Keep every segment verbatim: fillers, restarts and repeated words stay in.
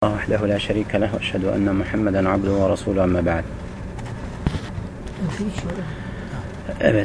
وحده لا شريك له وأشهد أن محمدا عبده ورسوله أما بعد. Evet.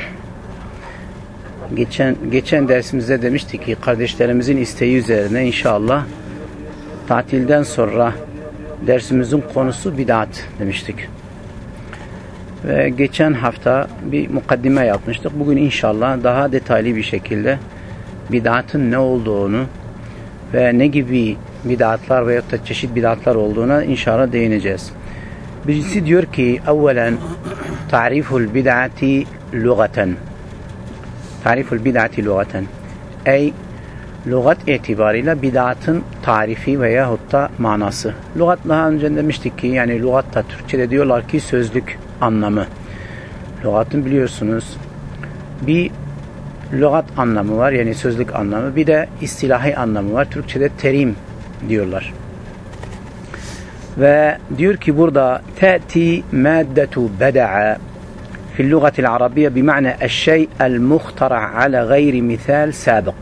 geçen geçen dersimizde demiştik ki kardeşlerimizin isteği üzerine inşallah tatilden sonra dersimizin konusu bid'at demiştik. Ve geçen hafta bir mukaddime yapmıştık. Bugün inşallah daha detaylı bir şekilde bid'atın ne olduğunu ve ne gibi bid'atlar veya da çeşit bid'atlar olduğuna inşallah değineceğiz. Birisi diyor ki evvelen ta'riful bid'ati lugaten. Ta'riful bid'ati lugaten. Ey lugat itibariyle bid'atın tarifi veyahut da manası. Lugat daha önce demiştik ki yani lugatta Türkçe'de diyorlar ki sözlük anlamı. Lugatın biliyorsunuz bir lugat anlamı var yani sözlük anlamı, bir de istilahi anlamı var. Türkçe'de terim diyorlar. Ve diyor ki burada te'ti maddetu beda'a fil lugatil arabiyye bima'na eşşey el-muhtara' ala gayri misal sabık.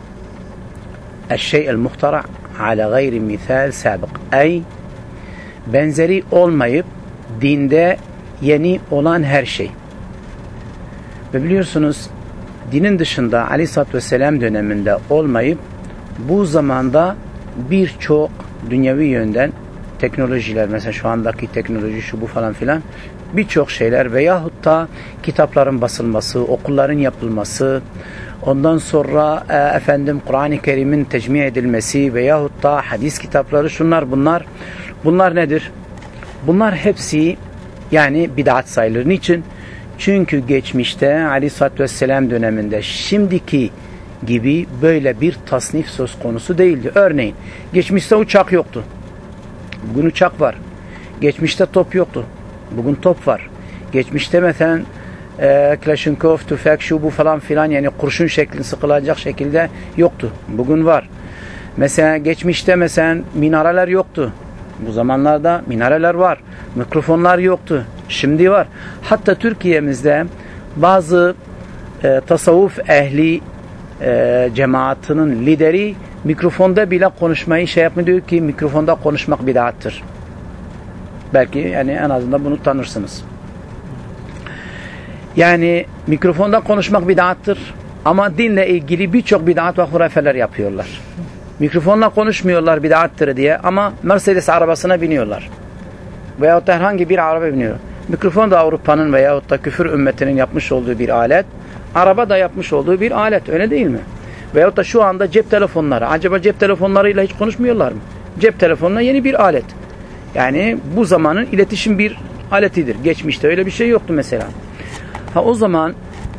Eşşey el-muhtara' ala gayri misal sabık. Ey benzeri olmayıp dinde yeni olan her şey. Ve biliyorsunuz dinin dışında Aleyhisselatü Vesselam döneminde olmayıp bu zamanda birçok dünyevi yönden teknolojiler, mesela şu andaki teknoloji şu bu falan filan birçok şeyler veyahut da kitapların basılması, okulların yapılması, ondan sonra e, efendim Kur'an-ı Kerim'in tecmi edilmesi veyahut da hadis kitapları, şunlar bunlar bunlar nedir? Bunlar hepsi yani bid'at sayılır. Niçin? Çünkü geçmişte Aleyhisselatü Vesselam döneminde şimdiki gibi böyle bir tasnif söz konusu değildi. Örneğin geçmişte uçak yoktu. Bugün uçak var. Geçmişte top yoktu. Bugün top var. Geçmişte mesela e, Klashenkov, tüfek, şu bu falan filan yani kurşun şeklinde sıkılacak şekilde yoktu. Bugün var. Mesela geçmişte mesela minareler yoktu. Bu zamanlarda minareler var. Mikrofonlar yoktu. Şimdi var. Hatta Türkiye'mizde bazı e, tasavvuf ehli e, cemaatinin lideri mikrofonda bile konuşmayı şey yapmıyor, diyor ki mikrofonda konuşmak bid'attır. Belki yani en azından bunu tanırsınız. Yani mikrofonda konuşmak bid'attır ama dinle ilgili birçok bid'at ve hurafeler yapıyorlar. Mikrofonla konuşmuyorlar bid'attır diye ama Mercedes arabasına biniyorlar. Veyahut da herhangi bir araba biniyor. Mikrofon da Avrupa'nın veyahut da küfür ümmetinin yapmış olduğu bir alet. Araba da yapmış olduğu bir alet. Öyle değil mi? Veyahut da şu anda cep telefonları. Acaba cep telefonlarıyla hiç konuşmuyorlar mı? Cep telefonuna yeni bir alet. Yani bu zamanın iletişim bir aletidir. Geçmişte öyle bir şey yoktu mesela. Ha o zaman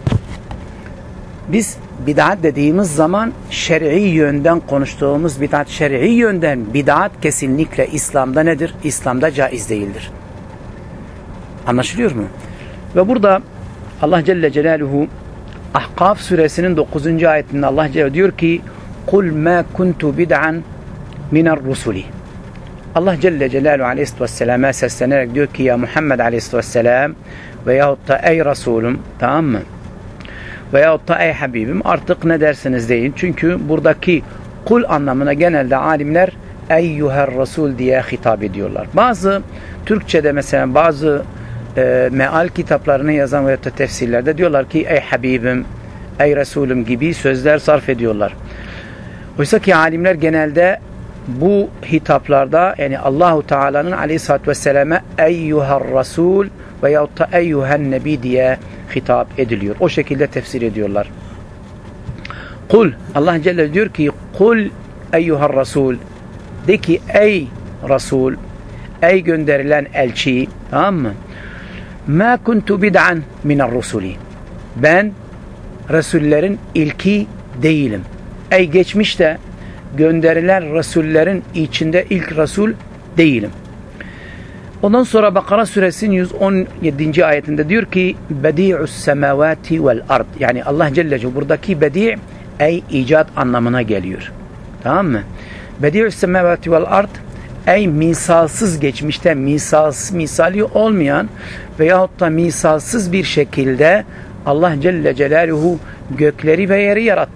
biz bid'at dediğimiz zaman şer'i yönden konuştuğumuz bid'at, şer'i yönden bid'at kesinlikle İslam'da nedir? İslam'da caiz değildir. Anlaşılıyor mu? Ve burada Allah Celle Celaluhu Ahkaf suresinin dokuzuncu ayetinde Allah Celle diyor ki قُلْ مَا كُنْتُ بِدْعًا مِنَ الرُّسُلِ. Allah Celle Celaluhu Aleyhisselatü Vesselam'a seslenerek diyor ki ya Muhammed Aleyhisselatü Vesselam veyahut da ey Resulüm, tamam mı? Veyahut da ey Habibim, artık ne dersiniz deyin. Çünkü buradaki kul anlamına genelde alimler eyyuher Resul diye hitap ediyorlar. Bazı Türkçe'de mesela bazı e, meal kitaplarını yazan veyahut da tefsirlerde diyorlar ki ey Habibim, ey Resulüm gibi sözler sarf ediyorlar. Oysa ki alimler genelde bu hitaplarda yani Allahu Teala'nın Aleyhisselatü Vesselam'a eyyuher Resul veyahut da eyyuhen Nebi diye hitap ediliyor. O şekilde tefsir ediyorlar. Kul, Allah Celle diyor ki kul eyyuhar Resul, de ki ey Resul, ey gönderilen elçi, tamam mı? Ma kuntu bid'an minar rusuli. Ben Resullerin ilki değilim. Ey geçmişte gönderilen Resullerin içinde ilk Resul değilim. Ondan sonra Bakara suresinin yüz on yedinci ayetinde diyor ki bedi'us semavati vel ard. Yani Allah Celle Celaluhu buradaki bedi' ey icat anlamına geliyor. Tamam mı? Bedi'us semavati vel ard ey misalsız, geçmişte misalsız, misali olmayan veyahut da misalsız bir şekilde Allah Celle Celaluhu gökleri ve yeri yarattı.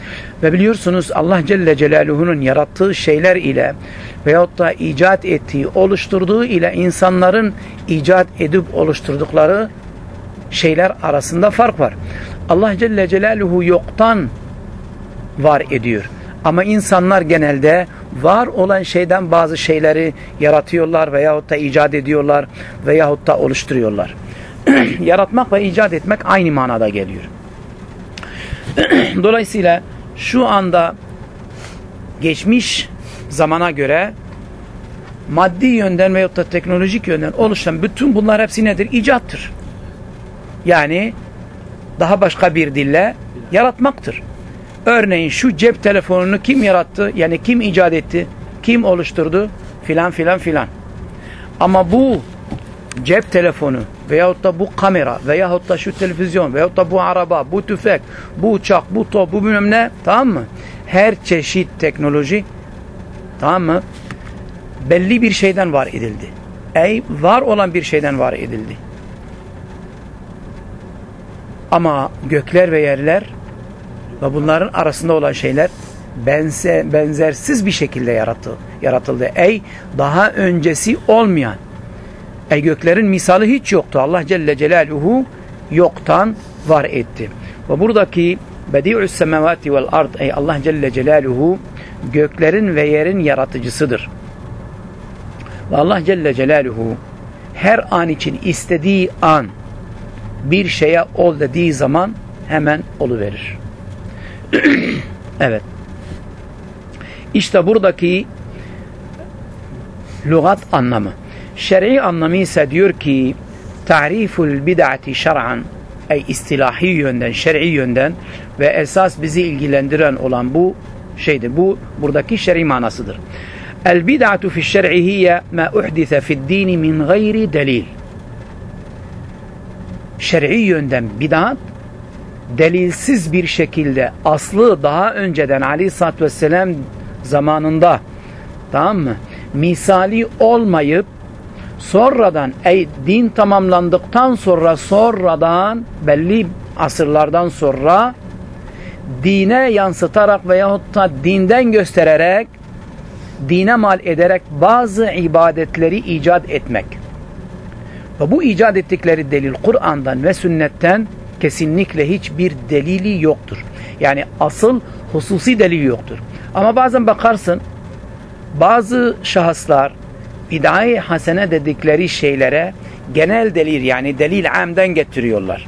Ve biliyorsunuz Allah Celle Celaluhu'nun yarattığı şeyler ile veyahut da icat ettiği, oluşturduğu ile insanların icat edip oluşturdukları şeyler arasında fark var. Allah Celle Celaluhu yoktan var ediyor. Ama insanlar genelde var olan şeyden bazı şeyleri yaratıyorlar veyahut da icat ediyorlar veyahut da oluşturuyorlar. Yaratmak ve icat etmek aynı manada geliyor. Dolayısıyla şu anda geçmiş zamana göre maddi yönden veyahut da teknolojik yönden oluşan bütün bunlar hepsi nedir? İcattır. Yani daha başka bir dille yaratmaktır. Örneğin şu cep telefonunu kim yarattı? Yani kim icat etti? Kim oluşturdu? Filan filan filan. Ama bu cep telefonu veyahut da bu kamera veyahut da şu televizyon veyahut da bu araba, bu tüfek, bu uçak, bu top, bu bilmem ne, tamam mı? Her çeşit teknoloji, tamam mı? Belli bir şeyden var edildi. Ey var olan bir şeyden var edildi. Ama gökler ve yerler ve bunların arasında olan şeyler benze, benzersiz bir şekilde yaratıldı. yaratıldı. Ey daha öncesi olmayan. Ey göklerin misali hiç yoktu. Allah Celle Celaluhu yoktan var etti. Ve buradaki Bedi'us semavati vel ard, ey Allah Celle Celaluhu göklerin ve yerin yaratıcısıdır. Ve Allah Celle Celaluhu her an için istediği an bir şeye ol dediği zaman hemen oluverir. Evet. İşte buradaki lügat anlamı. Şer'i anlamı ise diyor ki ta'riful bid'ati şer'an, ey istilahi yönden, şer'i yönden ve esas bizi ilgilendiren olan bu şeydir. Bu buradaki şer'i manasıdır. El bid'atu fi şer'i hiye ma uhdise fi'd din min gayri delil. Şer'i yönden bid'at delilsiz bir şekilde aslı daha önceden Aleyhisselatü Vesselam zamanında, tamam mı? Misali olmayıp sonradan, ey din tamamlandıktan sonra sonradan belli asırlardan sonra dine yansıtarak veyahut da dinden göstererek, dine mal ederek bazı ibadetleri icat etmek. Ve bu icat ettikleri delil Kur'an'dan ve sünnetten kesinlikle hiçbir delili yoktur. Yani asıl hususi delil yoktur. Ama bazen bakarsın bazı şahıslar bid'ai hasene dedikleri şeylere genel delil, yani delil amden getiriyorlar.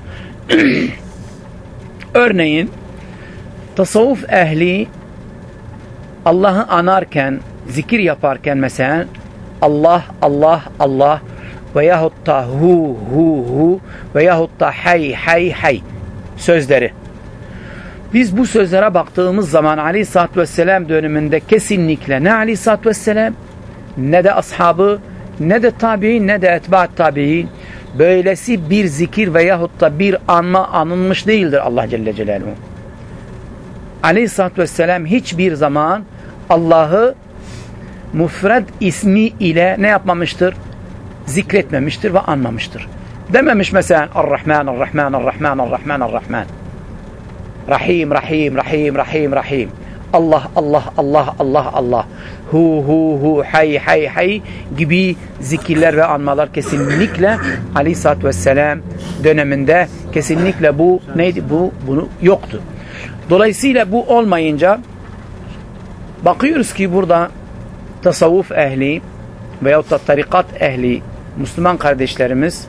Örneğin tasavvuf ehli Allah'ı anarken, zikir yaparken mesela Allah, Allah, Allah veyahut da hu, hu, hu veyahut da hay, hay, hay sözleri. Biz bu sözlere baktığımız zaman Aleyhisselatü Vesselam döneminde kesinlikle ne Aleyhisselatü Vesselam ne de ashabı ne de tabi'in ne de etba'at tabi'in böylesi bir zikir veyahut da bir anma anılmış değildir Allah Celle Celaluhu. Aleyhisselatü Vesselam hiçbir zaman Allah'ı müfred ismi ile ne yapmamıştır? Zikretmemiştir ve anmamıştır. Dememiş mesela Ar-Rahman, Ar-Rahman, Ar-Rahman, Ar-Rahman, Ar-Rahman. Rahim, Rahim, Rahim, Rahim, Rahim. Allah, Allah, Allah, Allah, Allah. Hu, hu, hu, hay, hay, hay gibi zikirler ve anmalar kesinlikle Aleyhisselatü Vesselam döneminde kesinlikle bu neydi? Bu, bunu yoktu. Dolayısıyla bu olmayınca bakıyoruz ki burada tasavvuf ehli veyahut da tarikat ehli Müslüman kardeşlerimiz,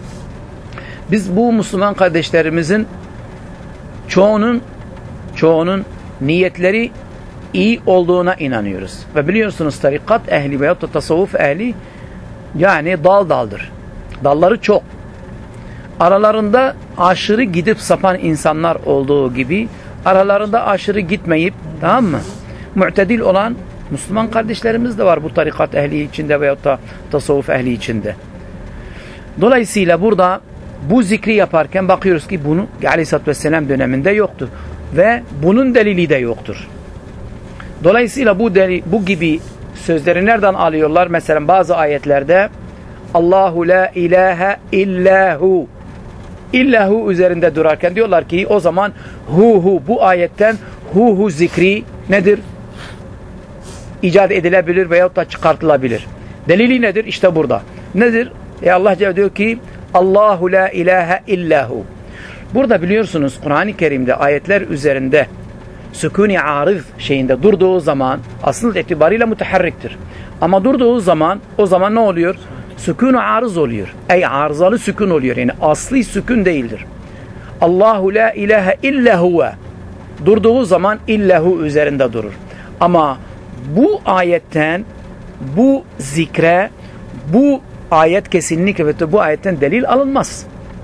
biz bu Müslüman kardeşlerimizin çoğunun çoğunun niyetleri iyi olduğuna inanıyoruz. Ve biliyorsunuz tarikat ehli veyahut da tasavvuf ehli yani dal daldır. Dalları çok. Aralarında aşırı gidip sapan insanlar olduğu gibi aralarında aşırı gitmeyip, tamam mı? Mu'tedil olan Müslüman kardeşlerimiz de var bu tarikat ehli içinde veyahut da tasavvuf ehli içinde. Dolayısıyla burada bu zikri yaparken bakıyoruz ki bunu Aleyhisselatü Vesselam döneminde yoktu. Ve bunun delili de yoktur. Dolayısıyla bu delil, bu gibi sözleri nereden alıyorlar? Mesela bazı ayetlerde Allahu la ilahe illahu illahu üzerinde durarken diyorlar ki o zaman hu hu bu ayetten hu hu zikri nedir? İcat edilebilir veyahut da çıkartılabilir. Delili nedir? İşte burada. Nedir? E Allah Celle diyor ki Allahu la ilahe illahu. Burada biliyorsunuz Kur'an-ı Kerim'de ayetler üzerinde sükûn-i arız şeyinde durduğu zaman aslında itibariyle müteharriktir. Ama durduğu zaman o zaman ne oluyor? Sükûn-i arız oluyor. Ey arızalı sükun oluyor. Yani asli sükun değildir. Allahu la ilahe illa huve. Durduğu zaman illahu üzerinde durur. Ama bu ayetten bu zikre bu ayet kesinlikle ve bu ayetten delil alınmaz.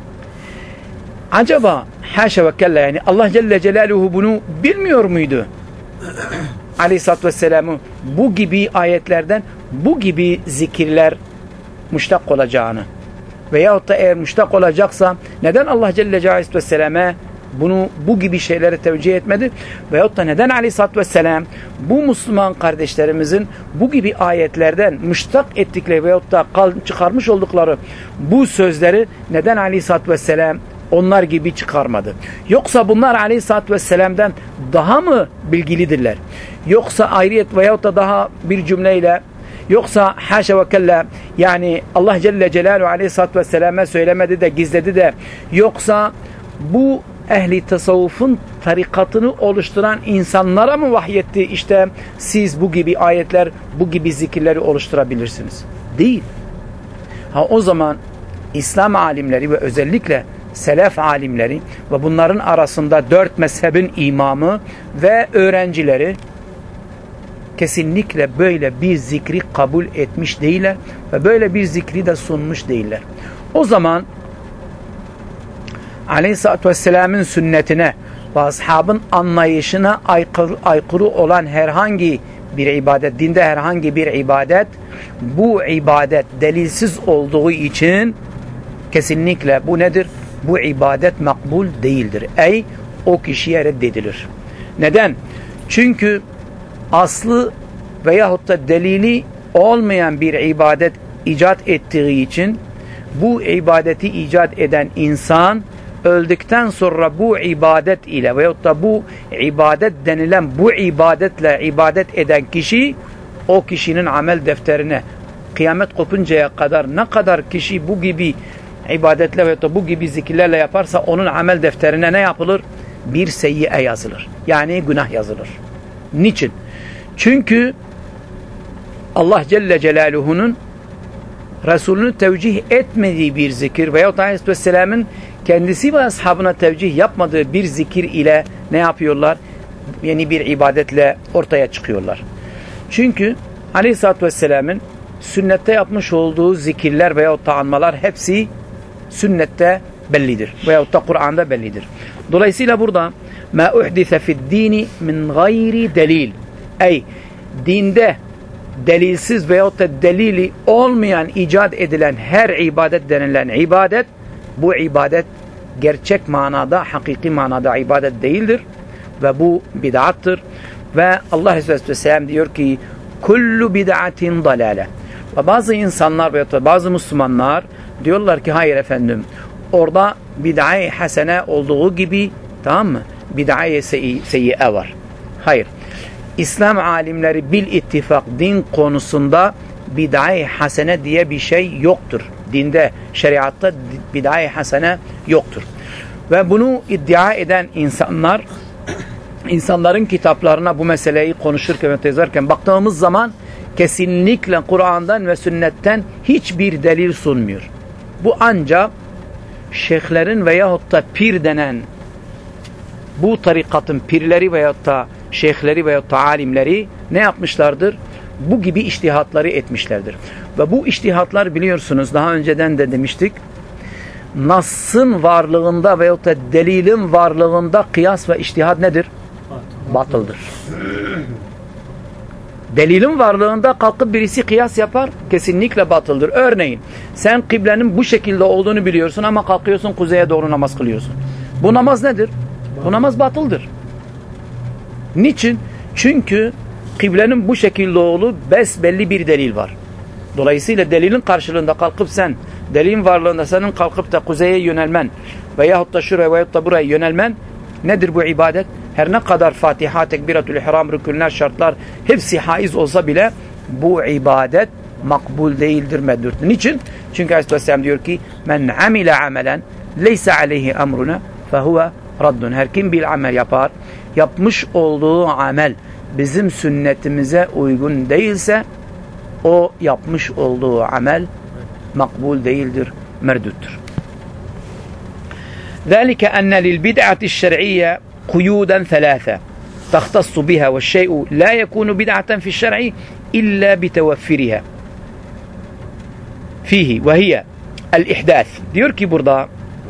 Acaba haşa ve kella yani Allah Celle Celaluhu bunu bilmiyor muydu? Aleyhisselatü Vesselam'ı bu gibi ayetlerden bu gibi zikirler müştak olacağını veyahut da eğer müştak olacaksa neden Allah Celle Celaluhu Vesselam'a bunu bu gibi şeylere tevcih etmedi? Veyahut da neden Aleyhisselatü Vesselam bu Müslüman kardeşlerimizin bu gibi ayetlerden müştak ettikleri veyahut da çıkarmış oldukları bu sözleri neden Aleyhisselatü Vesselam onlar gibi çıkarmadı? Yoksa bunlar Aleyhisselatü Vesselam'dan daha mı bilgilidirler? Yoksa ayrıyet veyahut da daha bir cümleyle yoksa haşa ve kella yani Allah Celle Celaluhu Aleyhisselatü Vesselam'a söylemedi de gizledi de yoksa bu ehli tasavvufun tarikatını oluşturan insanlara mı vahyetti? İşte siz bu gibi ayetler, bu gibi zikirleri oluşturabilirsiniz. Değil. Ha o zaman İslam alimleri ve özellikle selef alimleri ve bunların arasında dört mezhebin imamı ve öğrencileri kesinlikle böyle bir zikri kabul etmiş değiller ve böyle bir zikri de sunmuş değiller. O zaman Aleyhisselatü Vesselam'ın sünnetine ve ashabın anlayışına aykırı, aykırı olan herhangi bir ibadet, dinde herhangi bir ibadet, bu ibadet delilsiz olduğu için kesinlikle bu nedir? Bu ibadet makbul değildir. Ey o kişiye reddedilir. Neden? Çünkü aslı veyahut da delili olmayan bir ibadet icat ettiği için bu ibadeti icat eden insan öldükten sonra bu ibadet ile veyahut da bu ibadet denilen bu ibadetle ibadet eden kişi o kişinin amel defterine kıyamet kopuncaya kadar ne kadar kişi bu gibi ibadetle veyahut da bu gibi zikirlerle yaparsa onun amel defterine ne yapılır? Bir seyyiye yazılır. Yani günah yazılır. Niçin? Çünkü Allah Celle Celaluhu'nun Resulünü tevcih etmediği bir zikir veyahut Aleyhisselam'ın kendisi ve ashabına tevcih yapmadığı bir zikir ile ne yapıyorlar? Yeni bir ibadetle ortaya çıkıyorlar. Çünkü Aleyhisselatü Vesselam'ın sünnette yapmış olduğu zikirler veyahut da anmalar hepsi sünnette bellidir. Veyahut da Kur'an'da bellidir. Dolayısıyla burada مَا اُحْدِثَ فِي الدِّينِ مِنْ غَيْرِ delil. Ey dinde delilsiz veyahut da delili olmayan icat edilen her ibadet denilen ibadet bu ibadet gerçek manada, hakiki manada ibadet değildir ve bu bid'attır ve Allah Resulü Aleyhisselam diyor ki kullu bid'atin dalale. Ve bazı insanlar veyahut da bazı Müslümanlar diyorlar ki hayır efendim orada bid'a-i hasene olduğu gibi tamam mı? Bid'a-i seyyiye var. Hayır. İslam alimleri bil ittifak din konusunda bid'a-i hasene diye bir şey yoktur. Dinde, şeriatta bid'a-i hasene yoktur. Ve bunu iddia eden insanlar insanların kitaplarına bu meseleyi konuşurken ve tezerken baktığımız zaman kesinlikle Kur'an'dan ve sünnetten hiçbir delil sunmuyor. Bu ancak şeyhlerin veyahut da pir denen bu tarikatın pirleri veyahut da şeyhleri veyahut da alimleri ne yapmışlardır? Bu gibi içtihatları etmişlerdir. Ve bu içtihatlar biliyorsunuz daha önceden de demiştik. Nas'ın varlığında veyahut da delilin varlığında kıyas ve içtihat nedir? Batıldır. Delilin varlığında kalkıp birisi kıyas yapar, kesinlikle batıldır. Örneğin sen kıblenin bu şekilde olduğunu biliyorsun ama kalkıyorsun kuzeye doğru namaz kılıyorsun. Bu namaz nedir? Bu namaz batıldır. Niçin? Çünkü kıblenin bu şekilde olduğu besbelli bir delil var. Dolayısıyla delilin karşılığında kalkıp sen, delilin varlığında senin kalkıp da kuzeye yönelmen veyahut da şuraya veyahut da buraya yönelmen Nedir bu ibadet? Her ne kadar Fatiha, Tekbiratül İhram, rükünler, şartlar hepsi haiz olsa bile bu ibadet makbul değildir, meddurdur. Niçin? Çünkü Aleyhisselam diyor ki men amile amelen leysa aleyhi emruna fehuve raddun. Her kim bir amel yapar, yapmış olduğu amel bizim sünnetimize uygun değilse o yapmış olduğu amel makbul değildir, merduttur. ذلك أن للبدعة الشرعية قيودا ثلاثة تختص بها والشيء لا يكون بدعة في الشرع إلا بتوفرها فيه وهي الإحداث. Diyor ki burada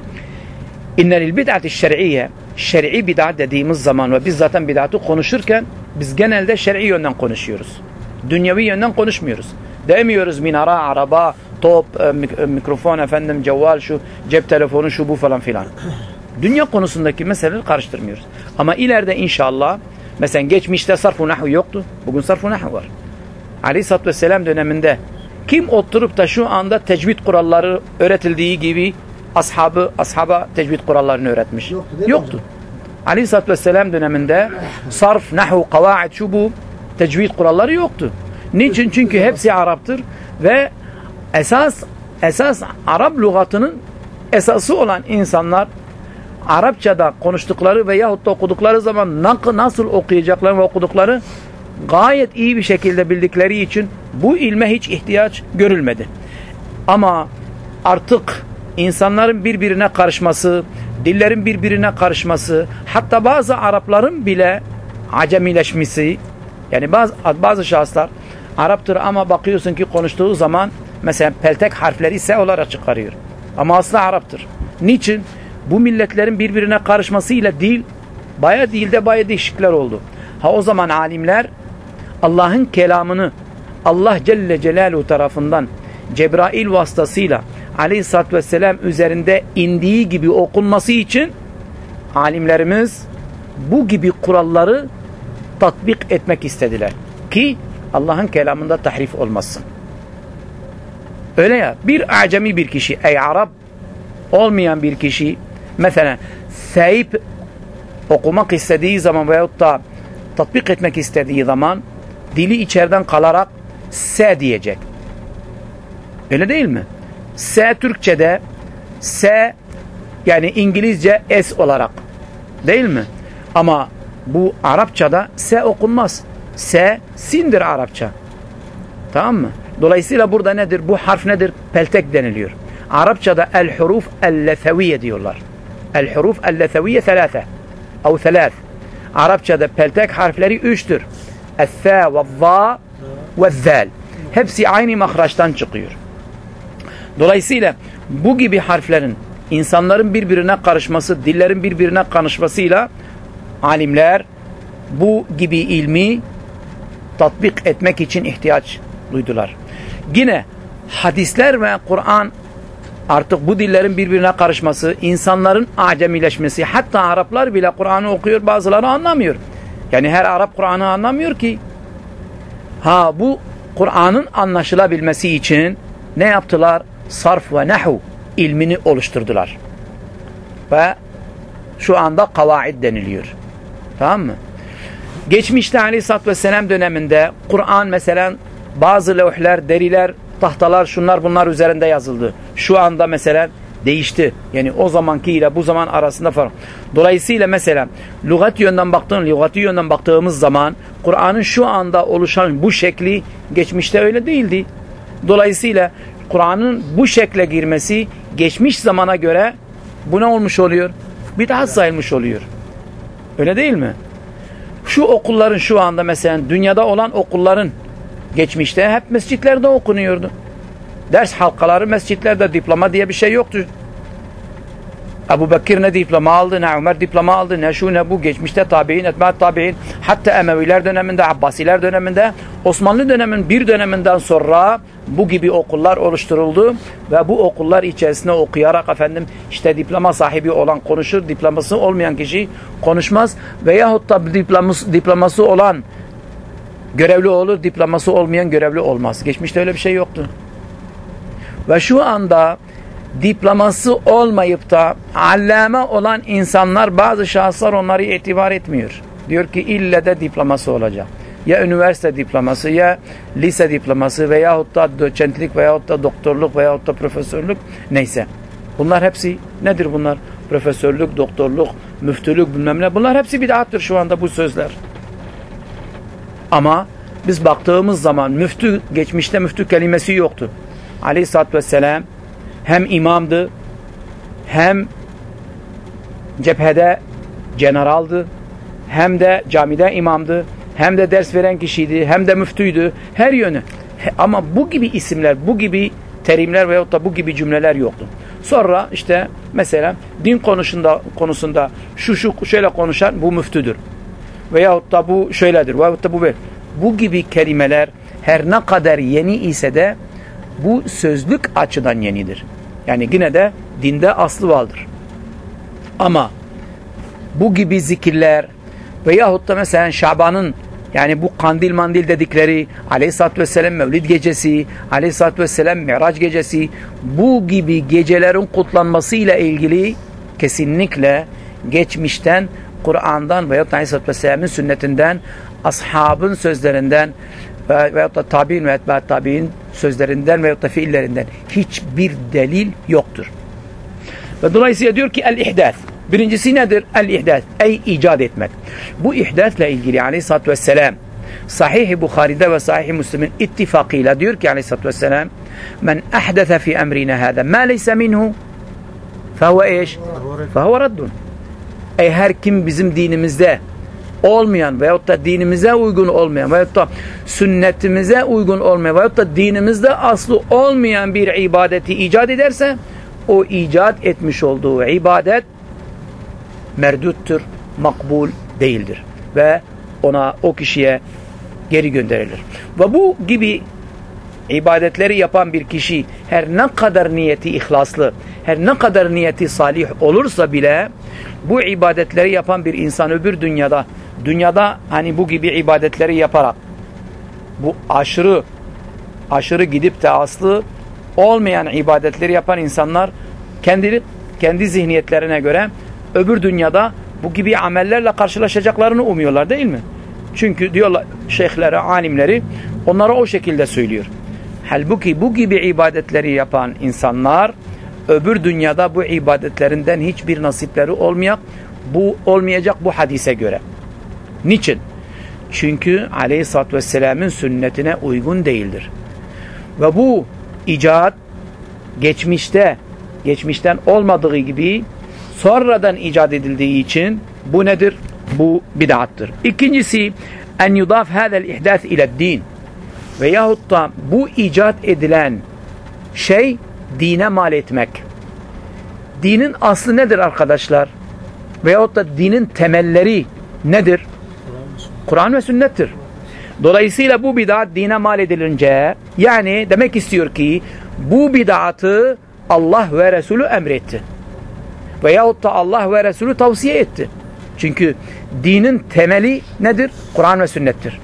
إن للبدعة الشرعية şer'i bid'at dediğimiz zaman ve biz zaten bid'atı konuşurken biz genelde şer'i yönden konuşuyoruz. Dünyevi yönden konuşmuyoruz. Demiyoruz minara, araba, top, mik mikrofon, efendim, cevval, şu cep telefonu, şu bu falan filan. Dünya konusundaki meseleleri karıştırmıyoruz. Ama ileride inşallah mesela geçmişte sarf-ı nahv yoktu. Bugün sarf-ı nahv var. Aleyhisselatü Vesselam döneminde kim oturup da şu anda tecvid kuralları öğretildiği gibi ashabı, ashaba tecvid kurallarını öğretmiş? Yoktu. Yoktu. Aleyhisselatü Vesselam döneminde sarf, nahv, kavaid, şu bu tecvid kuralları yoktu. Niçin? Çünkü hepsi Arap'tır ve esas esas Arap lügatının esası olan insanlar Arapçada konuştukları veyahut da okudukları zaman nasıl okuyacakları ve okudukları gayet iyi bir şekilde bildikleri için bu ilme hiç ihtiyaç görülmedi. Ama artık insanların birbirine karışması, dillerin birbirine karışması, hatta bazı Arapların bile acemileşmesi, yani bazı, bazı şahıslar Arap'tır ama bakıyorsun ki konuştuğu zaman mesela peltek harfleri S olarak çıkarıyor. Ama aslı Arap'tır. Niçin? Bu milletlerin birbirine karışmasıyla dil, bayağı dilde bayağı değişiklikler oldu. Ha o zaman alimler Allah'ın kelamını Allah Celle Celaluhu tarafından Cebrail vasıtasıyla Aleyhisselatü Vesselam üzerinde indiği gibi okunması için alimlerimiz bu gibi kuralları tatbik etmek istediler. Ki Allah'ın kelamında tahrif olmasın. Öyle ya, bir acemi bir kişi, ey Arap olmayan bir kişi mesela sahip okumak istediği zaman veyahut da tatbik etmek istediği zaman dili içeriden kalarak S diyecek. Öyle değil mi? S Türkçe'de S yani İngilizce S olarak değil mi? Ama bu Arapçada S okunmaz. S sindir Arapça. Tamam mı? Dolayısıyla burada nedir? Bu harf nedir? Peltek deniliyor. Arapçada el-huruf el-letheviye diyorlar. El-huruf el-letheviye thelâfe. Av thelâth. Arapçada peltek harfleri üçtür. El-thâ ve-zâ ve-zâl. Hepsi aynı mahraçtan çıkıyor. Dolayısıyla bu gibi harflerin insanların birbirine karışması, dillerin birbirine karışmasıyla alimler bu gibi ilmi tatbik etmek için ihtiyaç duydular. Yine hadisler ve Kur'an artık bu dillerin birbirine karışması, insanların acemileşmesi, hatta Araplar bile Kur'an'ı okuyor, bazıları anlamıyor. Yani her Arap Kur'an'ı anlamıyor ki. Ha bu Kur'an'ın anlaşılabilmesi için ne yaptılar? Sarf ve nahu ilmini oluşturdular. Ve şu anda kavaid deniliyor. Tamam mı? Geçmişte Aleyhisselatü Vesselam döneminde Kur'an mesela bazı levhler, deriler, tahtalar, şunlar bunlar üzerinde yazıldı. Şu anda mesela değişti. Yani o zamanki ile bu zaman arasında fark. Dolayısıyla mesela lügat yönden baktığın, lügati yönden baktığımız zaman Kur'an'ın şu anda oluşan bu şekli geçmişte öyle değildi. Dolayısıyla Kur'an'ın bu şekle girmesi geçmiş zamana göre bu ne olmuş oluyor? Bid'at sayılmış oluyor. Öyle değil mi? Şu okulların şu anda mesela dünyada olan okulların geçmişte hep mescitlerde okunuyordu. Ders halkaları mescitlerde, diploma diye bir şey yoktu. Ebu Bekir ne diploma aldı, ne Ömer diploma aldı, ne şu ne bu. Geçmişte tabi'in, etbaat tabi'in, hatta Emeviler döneminde, Abbasiler döneminde, Osmanlı dönemin bir döneminden sonra bu gibi okullar oluşturuldu ve bu okullar içerisinde okuyarak efendim işte diploma sahibi olan konuşur, diploması olmayan kişi konuşmaz veyahut da diploması, diploması olan görevli olur, diploması olmayan görevli olmaz. Geçmişte öyle bir şey yoktu. Ve şu anda diploması olmayıp da allame olan insanlar, bazı şahıslar onları itibar etmiyor. Diyor ki ille de diploması olacak. Ya üniversite diploması, ya lise diploması veyahut da doçentlik veyahut da doktorluk veyahut da profesörlük, neyse. Bunlar hepsi nedir bunlar? Profesörlük, doktorluk, müftülük bilmem ne. Bunlar hepsi bid'attır şu anda bu sözler. Ama biz baktığımız zaman müftü, geçmişte müftü kelimesi yoktu. Aleyhisselatü Vesselam hem imamdı, hem cephede generaldı, hem de camide imamdı, hem de ders veren kişiydi, hem de müftüydü, her yönü. Ama bu gibi isimler, bu gibi terimler veyahut da bu gibi cümleler yoktu. Sonra işte mesela din konusunda, konusunda şu şu şöyle konuşan bu müftüdür. Veyahut da bu şöyledir, veyahut da bu böyle. Bu gibi kelimeler her ne kadar yeni ise de bu sözlük açıdan yenidir. Yani yine de dinde aslı vardır. Ama bu gibi zikirler veyahut da mesela Şaban'ın, yani bu kandil mandil dedikleri, Aleyhisselatü Vesselam Mevlid gecesi, Aleyhisselatü Vesselam Miraç gecesi, bu gibi gecelerin kutlanması ile ilgili kesinlikle geçmişten, Kur'an'dan veyahut da Aleyhisselatü Vesselam'ın sünnetinden, ashabın sözlerinden veyahut da tabi'in ve etba'at tabi'in sözlerinden veyahut da fiillerinden hiçbir delil yoktur. Ve dolayısıyla diyor ki el-ihdath. Birincisi nedir? El-ihdath. Ey icat etmek. Bu ihdathla ilgili Aleyhisselatü Vesselam Sahih-i Bukhari'de ve Sahih-i Müslim'in ittifakıyla diyor ki Aleyhisselatü Vesselam men ahdese fi emrina hâzâ mâ leyse minhu fehuve eş? Fehuve raddun. Ey her kim bizim dinimizde olmayan veyahut da dinimize uygun olmayan veyahut da sünnetimize uygun olmayan veyahut da dinimizde aslı olmayan bir ibadeti icat ederse, o icat etmiş olduğu ibadet merduttur, makbul değildir ve ona, o kişiye geri gönderilir. Ve bu gibi ibadetleri yapan bir kişi her ne kadar niyeti ihlaslı, her ne kadar niyeti salih olursa bile bu ibadetleri yapan bir insan öbür dünyada, dünyada hani bu gibi ibadetleri yaparak bu aşırı aşırı gidip de aslı olmayan ibadetleri yapan insanlar kendi, kendi zihniyetlerine göre öbür dünyada bu gibi amellerle karşılaşacaklarını umuyorlar, değil mi? Çünkü diyorlar şeyhleri, alimleri onlara o şekilde söylüyor. Halbuki bu gibi ibadetleri yapan insanlar öbür dünyada bu ibadetlerinden hiçbir nasipleri olmayacak, bu olmayacak bu hadise göre. Niçin? Çünkü Aleyhisselatü Vesselam'ın sünnetine uygun değildir. Ve bu icat geçmişte, geçmişten olmadığı gibi sonradan icat edildiği için bu nedir? Bu bid'attır. İkincisi, en yudaf hâzel ihdath ile din. Veyahut da bu icat edilen şey dine mal etmek. Dinin aslı nedir arkadaşlar? Veyahut da dinin temelleri nedir? Kur'an ve sünnettir. Dolayısıyla bu bid'at dine mal edilince, yani demek istiyor ki bu bid'atı Allah ve Resulü emretti. Veyahut da Allah ve Resulü tavsiye etti. Çünkü dinin temeli nedir? Kur'an ve sünnettir.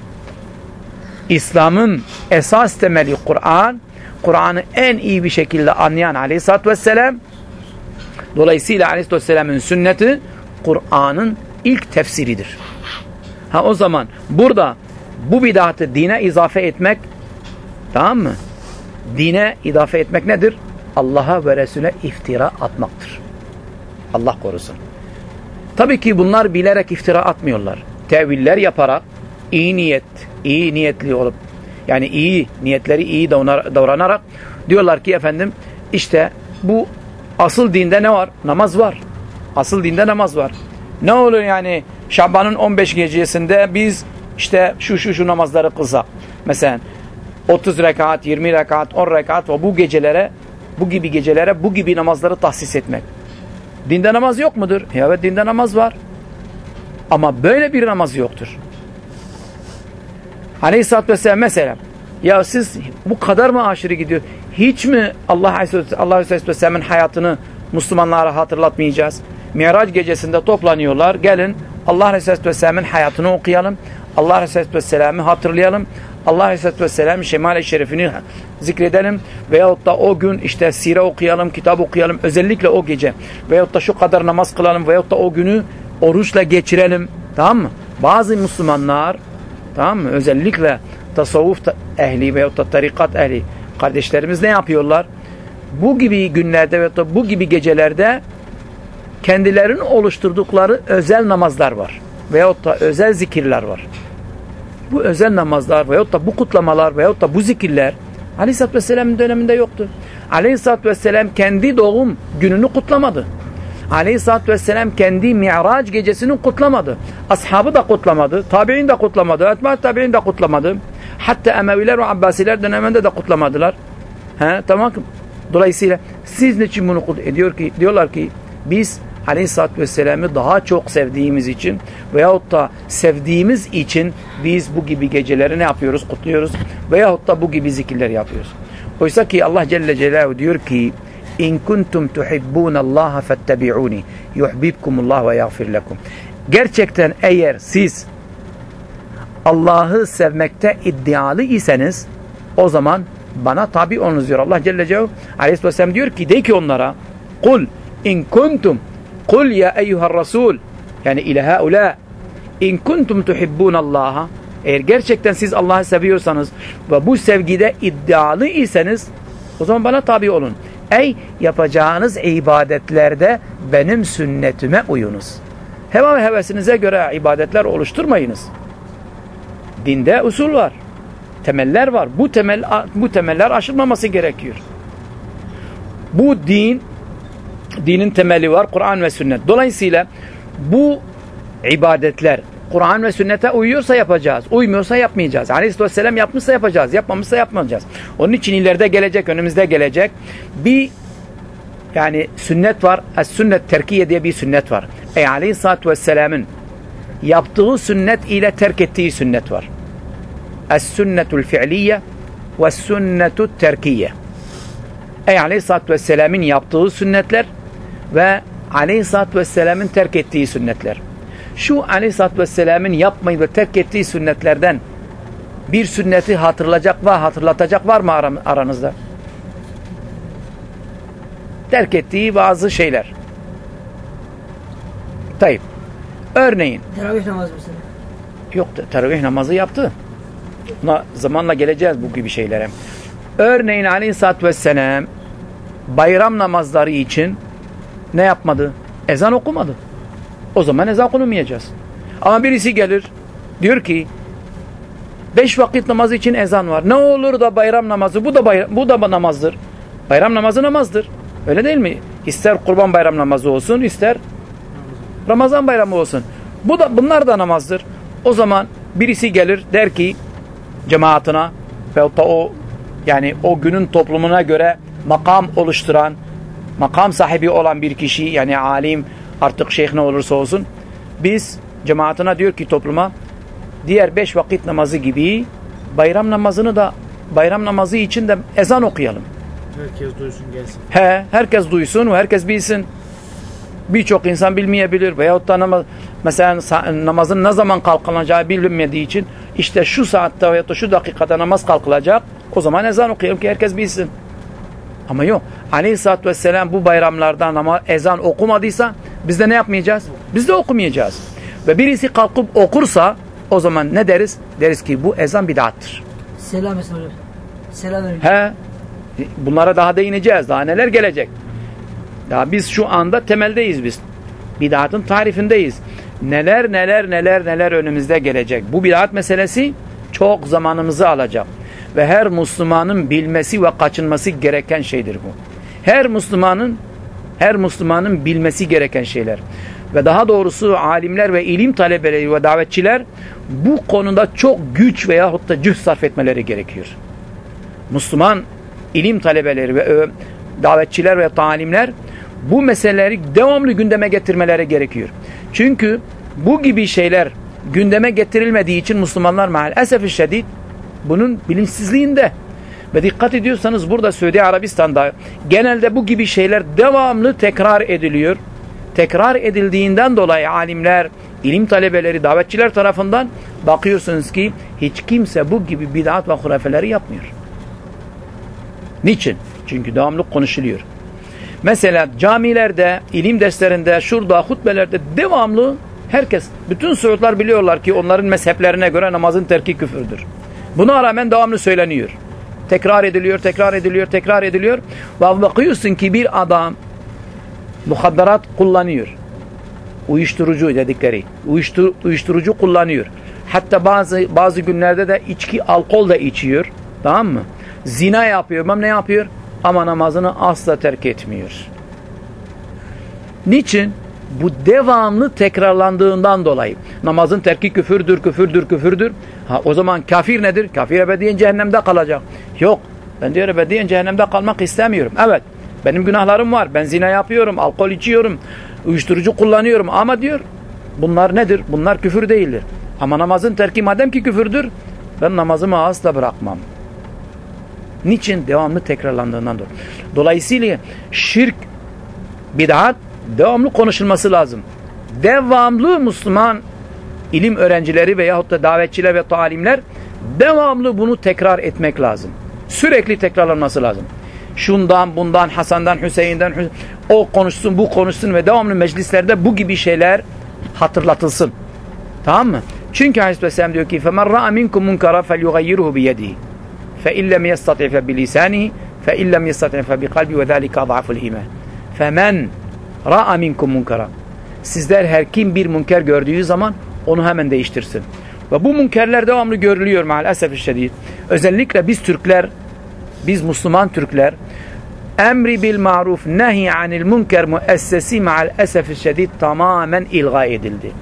İslam'ın esas temeli Kur'an, Kur'an'ı en iyi bir şekilde anlayan Aleyhisselatü Vesselam. Dolayısıyla Aleyhisselatü Vesselam'ın sünneti Kur'an'ın ilk tefsiridir. Ha o zaman burada bu bid'atı dine izafe etmek, tamam mı? Dine izafe etmek nedir? Allah'a ve Resul'e iftira atmaktır. Allah korusun. Tabii ki bunlar bilerek iftira atmıyorlar. Teviller yaparak, iyi niyet, iyi niyetli olup, yani iyi niyetleri iyi davranarak diyorlar ki efendim işte bu asıl dinde ne var? Namaz var. Asıl dinde namaz var. Ne olur yani Şaban'ın on beş gecesinde biz işte şu şu şu namazları kılsak. Mesela otuz rekat, yirmi rekat, on rekat ve bu gecelere, bu gibi gecelere bu gibi namazları tahsis etmek. Dinde namaz yok mudur? Evet, dinde namaz var. Ama böyle bir namaz yoktur. Aleyhisselatü Vesselam mesela, ya siz bu kadar mı aşırı gidiyor? Hiç mi Allah Aleyhisselatü Vesselam'ın hayatını Müslümanlara hatırlatmayacağız? Miraç gecesinde toplanıyorlar. Gelin Allah Aleyhisselatü Vesselam'ın hayatını okuyalım. Allah Aleyhisselatü Vesselam'ı hatırlayalım. Allah Aleyhisselatü Vesselam şemale şerefini zikredelim veyahut da o gün işte sire okuyalım, kitap okuyalım, özellikle o gece veyahut da şu kadar namaz kılalım veyahut da o günü oruçla geçirelim, tamam mı? Bazı Müslümanlar, tamam mı, özellikle tasavvuf ehli veyahut da tarikat ehli kardeşlerimiz ne yapıyorlar? Bu gibi günlerde veyahut da bu gibi gecelerde kendilerinin oluşturdukları özel namazlar var veyahut da özel zikirler var. Bu özel namazlar veyahut da bu kutlamalar veyahut da bu zikirler Aleyhisselatü Vesselam'ın döneminde yoktu. Aleyhisselatü Vesselam kendi doğum gününü kutlamadı. Aleyhisselatü Vesselam kendi Mi'raç gecesini kutlamadı. Ashabı da kutlamadı. Tabi'in de kutlamadı. Etmâ tabi'in de kutlamadı. Hatta Emeviler ve Abbasiler döneminde de kutlamadılar. He, tamam. Dolayısıyla siz niçin bunu ediyor ki, diyorlar ki biz Aleyhisselatü Vesselam'ı daha çok sevdiğimiz için veyahut da sevdiğimiz için biz bu gibi geceleri ne yapıyoruz? Kutluyoruz. Veyahut da bu gibi zikirler yapıyoruz. Oysa ki Allah Celle Celaluhu diyor ki İn kuntum tuhibbunallaha fettebi'uni yuhbibkumullah ve yagfir lekum. Gerçekten eğer siz Allah'ı sevmekte iddialı iseniz o zaman bana tabi olunuz diyor. Allah Celle Celaluhu Aleyhisselam diyor ki de ki onlara kul in kuntum kul ya eyyuhar rasul yani ila haula in kuntum tuhibbunallaha eğer gerçekten siz Allah'ı seviyorsanız ve bu sevgide iddialı iseniz o zaman bana tabi olun. Ey yapacağınız ibadetlerde benim sünnetime uyunuz. Heva ve hevesinize göre ibadetler oluşturmayınız. Dinde usul var. Temeller var. Bu temel bu temeller aşılmaması gerekiyor. Bu din dinin temeli var. Kur'an ve sünnet. Dolayısıyla bu ibadetler Kur'an ve sünnete uyuyorsa yapacağız. Uymuyorsa yapmayacağız. Aleyhisselam yapmışsa yapacağız. Yapmamışsa yapmayacağız. Onun için ileride gelecek, önümüzde gelecek bir yani sünnet var. Es-sünnet terkiye diye bir sünnet var. Ey Aleyhisselatü Vesselam'ın yaptığı sünnet ile terk ettiği sünnet var. Es-sünnetul fi'liye ve sünnetul terkiye. Ey Aleyhisselatü Vesselam'ın yaptığı sünnetler ve Aleyhisselatü Vesselam'ın terk ettiği sünnetler. Şu Aleyhisselatü Vesselam'ın yapmayı ve terk ettiği sünnetlerden bir sünneti hatırlayacak ve hatırlatacak var mı aranızda? Terk ettiği bazı şeyler. Tayyip. Örneğin. Teravih namazı mesela. Yok, teravih namazı yaptı. Buna zamanla geleceğiz bu gibi şeylere. Örneğin Aleyhisselatü Vesselam bayram namazları için ne yapmadı? Ezan okumadı. O zaman ezan okunamayacağız. Ama birisi gelir diyor ki beş vakit namazı için ezan var. Ne olur da bayram namazı bu da bayram, bu da namazdır. Bayram namazı namazdır. Öyle değil mi? İster kurban bayram namazı olsun, ister Ramazan bayramı olsun. Bu da bunlar da namazdır. O zaman birisi gelir der ki cemaatine veyahut da o yani o günün toplumuna göre makam oluşturan, makam sahibi olan bir kişi yani alim artık şeyh ne olursa olsun biz cemaatine diyor ki topluma diğer beş vakit namazı gibi bayram namazını da bayram namazı için de ezan okuyalım. Herkes duysun gelsin. He, herkes duysun ve herkes bilsin. Birçok insan bilmeyebilir veyahut da namaz, mesela namazın ne zaman kalkılacağı bilinmediği için işte şu saatte veyahut da şu dakikada namaz kalkılacak o zaman ezan okuyalım ki herkes bilsin. Ama yok. Aleyhisselatü Vesselam bu bayramlarda namaz, ezan okumadıysa biz de ne yapmayacağız? Biz de okumayacağız. Ve birisi kalkıp okursa o zaman ne deriz? Deriz ki bu ezan bid'attır. Selam mesela. Selam verin. He. Bunlara daha değineceğiz. Daha neler gelecek? Daha biz şu anda temeldeyiz biz. Bid'atın tarifindeyiz. Neler neler neler neler önümüzde gelecek. Bu bid'at meselesi çok zamanımızı alacak. Ve her Müslümanın bilmesi ve kaçınması gereken şeydir bu. Her Müslümanın her Müslümanın bilmesi gereken şeyler. Ve daha doğrusu alimler ve ilim talebeleri ve davetçiler bu konuda çok güç veyahut da cühd sarf etmeleri gerekiyor. Müslüman ilim talebeleri ve davetçiler ve alimler bu meseleleri devamlı gündeme getirmeleri gerekiyor. Çünkü bu gibi şeyler gündeme getirilmediği için Müslümanlar maalesef şiddet bunun bilinçsizliğinde ve dikkat ediyorsanız burada Suudi Arabistan'da genelde bu gibi şeyler devamlı tekrar ediliyor. Tekrar edildiğinden dolayı alimler, ilim talebeleri, davetçiler tarafından bakıyorsunuz ki hiç kimse bu gibi bid'at ve hurafeleri yapmıyor. Niçin? Çünkü devamlı konuşuluyor. Mesela camilerde, ilim derslerinde, şurada, hutbelerde devamlı herkes, bütün Suudlar biliyorlar ki onların mezheplerine göre namazın terki küfürdür. Buna rağmen devamlı söyleniyor. Tekrar ediliyor, tekrar ediliyor, tekrar ediliyor. Ve bakıyorsun ki bir adam muhadderat kullanıyor. Uyuşturucu dedikleri. Uyuştur, uyuşturucu kullanıyor. Hatta bazı bazı günlerde de içki, alkol da içiyor. Tamam mı? Zina yapıyor. Ama ne yapıyor? Ama namazını asla terk etmiyor. Niçin? Bu devamlı tekrarlandığından dolayı. Namazın terki küfürdür, küfürdür, küfürdür. Ha, o zaman kafir nedir? Kafir ebediyen cehennemde kalacak. Yok. Ben diyor ebediyen cehennemde kalmak istemiyorum. Evet. Benim günahlarım var. Ben zina yapıyorum, alkol içiyorum, uyuşturucu kullanıyorum. Ama diyor bunlar nedir? Bunlar küfür değildir. Ama namazın terki madem ki küfürdür, ben namazımı asla bırakmam. Niçin? Devamlı tekrarlandığından dolayı. Dolayısıyla şirk, bid'at devamlı konuşulması lazım. Devamlı Müslüman ilim öğrencileri veyahut da davetçiler ve talimler devamlı bunu tekrar etmek lazım. Sürekli tekrarlanması lazım. Şundan, bundan, Hasan'dan, Hüseyin'den, o konuşsun, bu konuşsun ve devamlı meclislerde bu gibi şeyler hatırlatılsın. Tamam mı? Çünkü Aleyhisselam diyor ki فَمَنْ رَأَ مِنْكُمْ مُنْكَرًا فَلْيُغَيِّرْهُ بِيَدِهِ فَاِنْ لَمْ يَسْتَطِعْ فَبِلِسَانِهِ فَاِنْ لَمْ يَسْتَطِعْ فَبِقَلْبِهِ وَذَٰلِكَ ضَعْفُ الْاِيمَانِ فَمَنْ رَأَ مِنْكُمْ مُنْكَرًا Sizler her kim bir münker gördüğü zaman onu hemen değiştirsin. Ve bu münkerler devamlı görülüyor maalesef şiddet. Özellikle biz Türkler, biz Müslüman Türkler emri bil maruf nehi anil münker müessesi maalesef şiddet tamamen ilga edildi.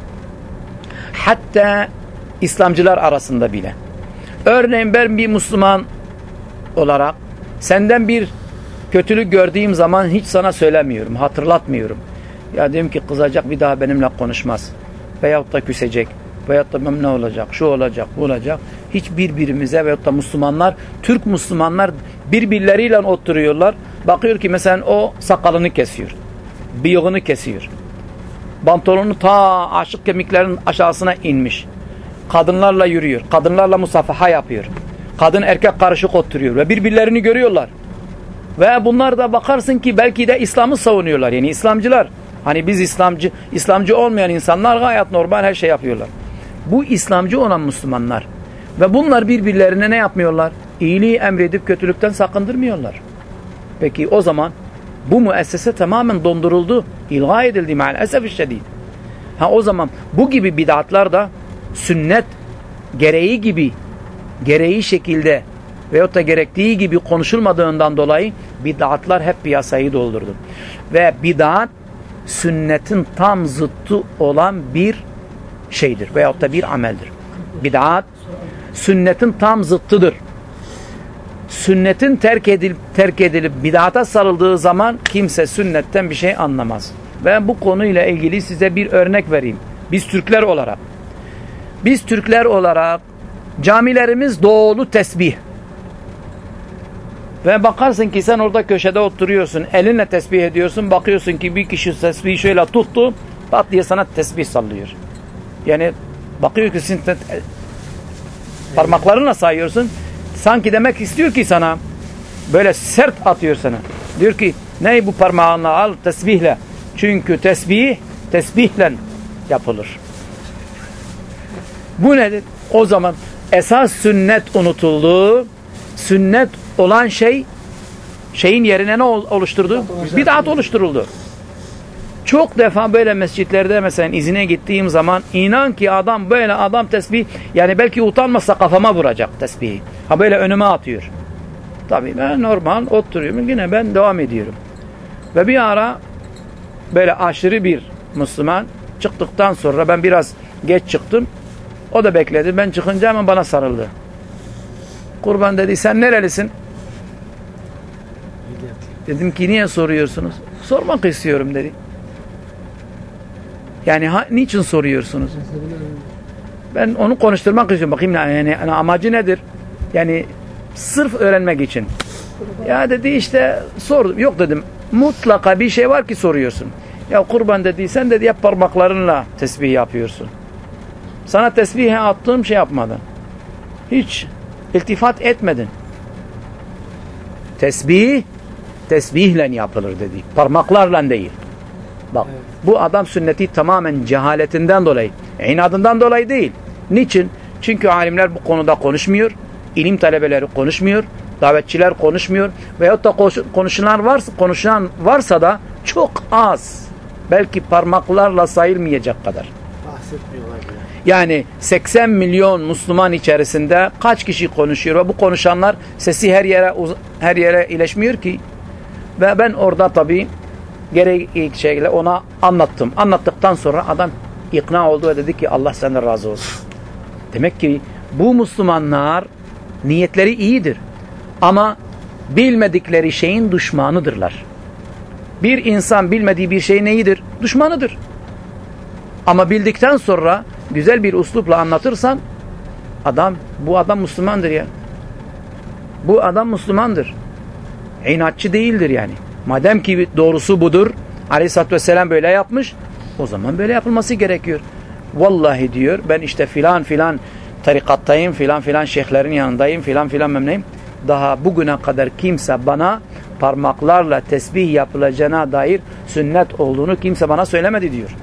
Hatta İslamcılar arasında bile. Örneğin ben bir Müslüman olarak senden bir kötülük gördüğüm zaman hiç sana söylemiyorum, hatırlatmıyorum. Ya diyorum ki kızacak, bir daha benimle konuşmaz. Veyahut da küsecek. Veyahut da ne olacak, şu olacak, bu olacak. Hiç birbirimize veyahut da Müslümanlar, Türk Müslümanlar birbirleriyle oturuyorlar. Bakıyor ki mesela o sakalını kesiyor. Bıyığını kesiyor. Pantolonu ta aşık kemiklerin aşağısına inmiş. Kadınlarla yürüyor. Kadınlarla musafaha yapıyor. Kadın erkek karışık oturuyor. Ve birbirlerini görüyorlar. Ve bunlar da bakarsın ki belki de İslam'ı savunuyorlar. Yani İslamcılar. Hani biz İslamcı, İslamcı olmayan insanlar gayet normal her şey yapıyorlar. Bu İslamcı olan Müslümanlar. Ve bunlar birbirlerine ne yapmıyorlar? İyiliği emredip kötülükten sakındırmıyorlar. Peki o zaman bu müessese tamamen donduruldu. İlga edildi maalesef şiddet. Ha o zaman bu gibi bid'atlar da sünnet gereği gibi, gereği şekilde veyahut da gerektiği gibi konuşulmadığından dolayı bid'atlar hep piyasayı doldurdu. Ve bid'at sünnetin tam zıttı olan bir şeydir veyahut da bir ameldir. Bid'at sünnetin tam zıttıdır. Sünnetin terk edilip, terk edilip bid'ata sarıldığı zaman kimse sünnetten bir şey anlamaz. Ben bu konuyla ilgili size bir örnek vereyim. Biz Türkler olarak biz Türkler olarak camilerimiz dolu tesbih. Ve bakarsın ki sen orada köşede oturuyorsun, elinle tesbih ediyorsun, bakıyorsun ki bir kişi tesbihi şöyle tuttu, pat diye sana tesbih sallıyor. Yani bakıyor ki sen parmaklarınla sayıyorsun, sanki demek istiyor ki sana, böyle sert atıyor sana. Diyor ki, ne bu parmağınla al tesbihle. Çünkü tesbih, tesbihle yapılır. Bu nedir? O zaman esas sünnet unutuldu. Sünnet olan şey, şeyin yerine ne oluşturdu? Bid'at oluşturuldu. Çok defa böyle mescitlerde mesela izine gittiğim zaman inan ki adam böyle adam tesbih, yani belki utanmazsa kafama vuracak tesbihi. Ha böyle önüme atıyor. Tabii ben normal oturuyorum, yine ben devam ediyorum. Ve bir ara böyle aşırı bir Müslüman çıktıktan sonra ben biraz geç çıktım. O da bekledi. Ben çıkınca hemen bana sarıldı. Kurban dedi, sen nerelisin? Dedim ki niye soruyorsunuz? Sormak istiyorum dedi. Yani ha, niçin soruyorsunuz? Ben onu konuşturmak istiyorum. Bakayım yani, yani amacı nedir? Yani sırf öğrenmek için. Ya dedi işte sordum. Yok dedim. Mutlaka bir şey var ki soruyorsun. Ya kurban dediysen dedi hep parmaklarınla tesbih yapıyorsun. Sana tesbihe attığım şey yapmadın. Hiç iltifat etmedin. Tesbih, tesbihle yapılır dedi. Parmaklarla değil. Bak evet. Bu adam sünneti tamamen cehaletinden dolayı, inadından dolayı değil. Niçin? Çünkü alimler bu konuda konuşmuyor. İlim talebeleri konuşmuyor. Davetçiler konuşmuyor. Veyahut da konuşulan varsa, konuşan varsa da çok az. Belki parmaklarla sayılmayacak kadar. Bahsetmiyorlar bile. Yani seksen milyon Müslüman içerisinde kaç kişi konuşuyor ve bu konuşanlar sesi her yere her yere iletişmiyor ki. Ve ben orada tabii gerekli şeyle ona anlattım. Anlattıktan sonra adam ikna oldu ve dedi ki Allah senden razı olsun. Demek ki bu Müslümanlar niyetleri iyidir. Ama bilmedikleri şeyin düşmanıdırlar. Bir insan bilmediği bir şey neyidir? Düşmanıdır. Ama bildikten sonra güzel bir üslupla anlatırsan adam, bu adam Müslümandır ya. Bu adam Müslümandır. İnatçı değildir yani. Madem ki doğrusu budur, Aleyhisselatü Vesselam böyle yapmış, o zaman böyle yapılması gerekiyor. Vallahi diyor, ben işte filan filan tarikattayım, filan filan şeyhlerin yanındayım, filan filan memneyim. Daha bugüne kadar kimse bana parmaklarla tesbih yapılacağına dair sünnet olduğunu kimse bana söylemedi diyor.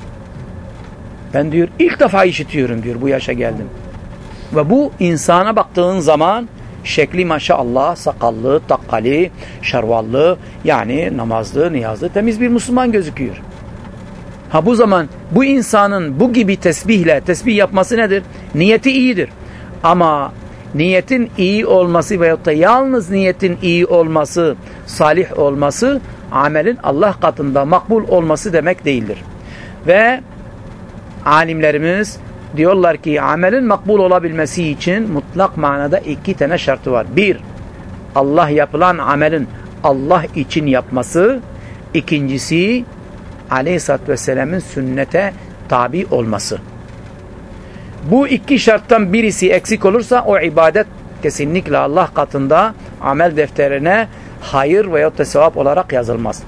Ben diyor ilk defa işitiyorum diyor, bu yaşa geldim. Ve bu insana baktığın zaman şekli maşallah, sakallı, takkali, şarvallı, yani namazlı, niyazlı, temiz bir Müslüman gözüküyor. Ha bu zaman bu insanın bu gibi tesbihle tesbih yapması nedir? Niyeti iyidir. Ama niyetin iyi olması veyahut da yalnız niyetin iyi olması, salih olması, amelin Allah katında makbul olması demek değildir. Ve alimlerimiz diyorlar ki amelin makbul olabilmesi için mutlak manada iki tane şartı var. Bir, Allah yapılan amelin Allah için yapması. İkincisi, Aleyhisselatü Vesselam'ın sünnete tabi olması. Bu iki şarttan birisi eksik olursa o ibadet kesinlikle Allah katında amel defterine hayır veyahut da sevap olarak yazılmaz.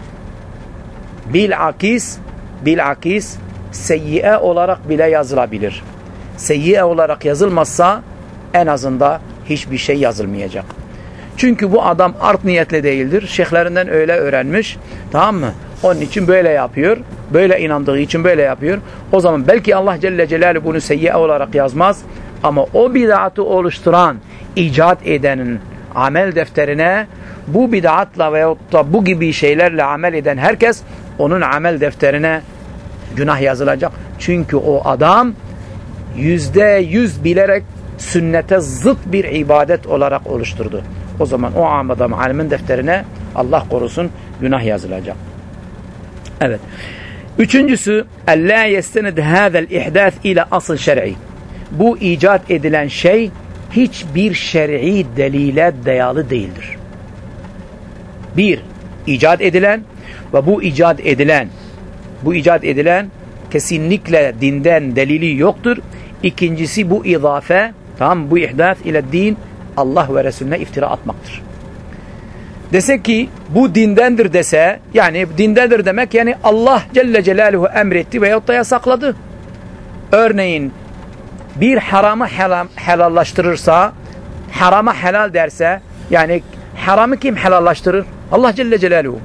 Bilakis, bilakis seyyiye olarak bile yazılabilir. Seyyiye olarak yazılmazsa en azından hiçbir şey yazılmayacak. Çünkü bu adam art niyetli değildir. Şeyhlerinden öyle öğrenmiş. Tamam mı? Onun için böyle yapıyor. Böyle inandığı için böyle yapıyor. O zaman belki Allah Celle Celaluhu bunu seyyiye olarak yazmaz. Ama o bid'atı oluşturan, icat edenin amel defterine bu bid'atla veyahut da bu gibi şeylerle amel eden herkes onun amel defterine günah yazılacak. Çünkü o adam yüzde yüz bilerek sünnete zıt bir ibadet olarak oluşturdu. O zaman o adam alimin defterine Allah korusun günah yazılacak. Evet. Üçüncüsü اَلَّا يَسْتَنِدْ هَذَا الْاِحْدَاثِ ile asıl şer'i. Bu icat edilen şey hiçbir şer'i delile dayalı değildir. Bir, icat edilen ve bu icat edilen bu icat edilen kesinlikle dinden delili yoktur. İkincisi bu izafe, tamam, bu ihdath ile din Allah ve Resulüne iftira atmaktır. Dese ki bu dindendir dese, yani dindendir demek yani Allah Celle Celaluhu emretti veyahut da yasakladı. Örneğin bir haramı helal, helallaştırırsa, harama helal derse, yani haramı kim helallaştırır? Allah Celle Celaluhu.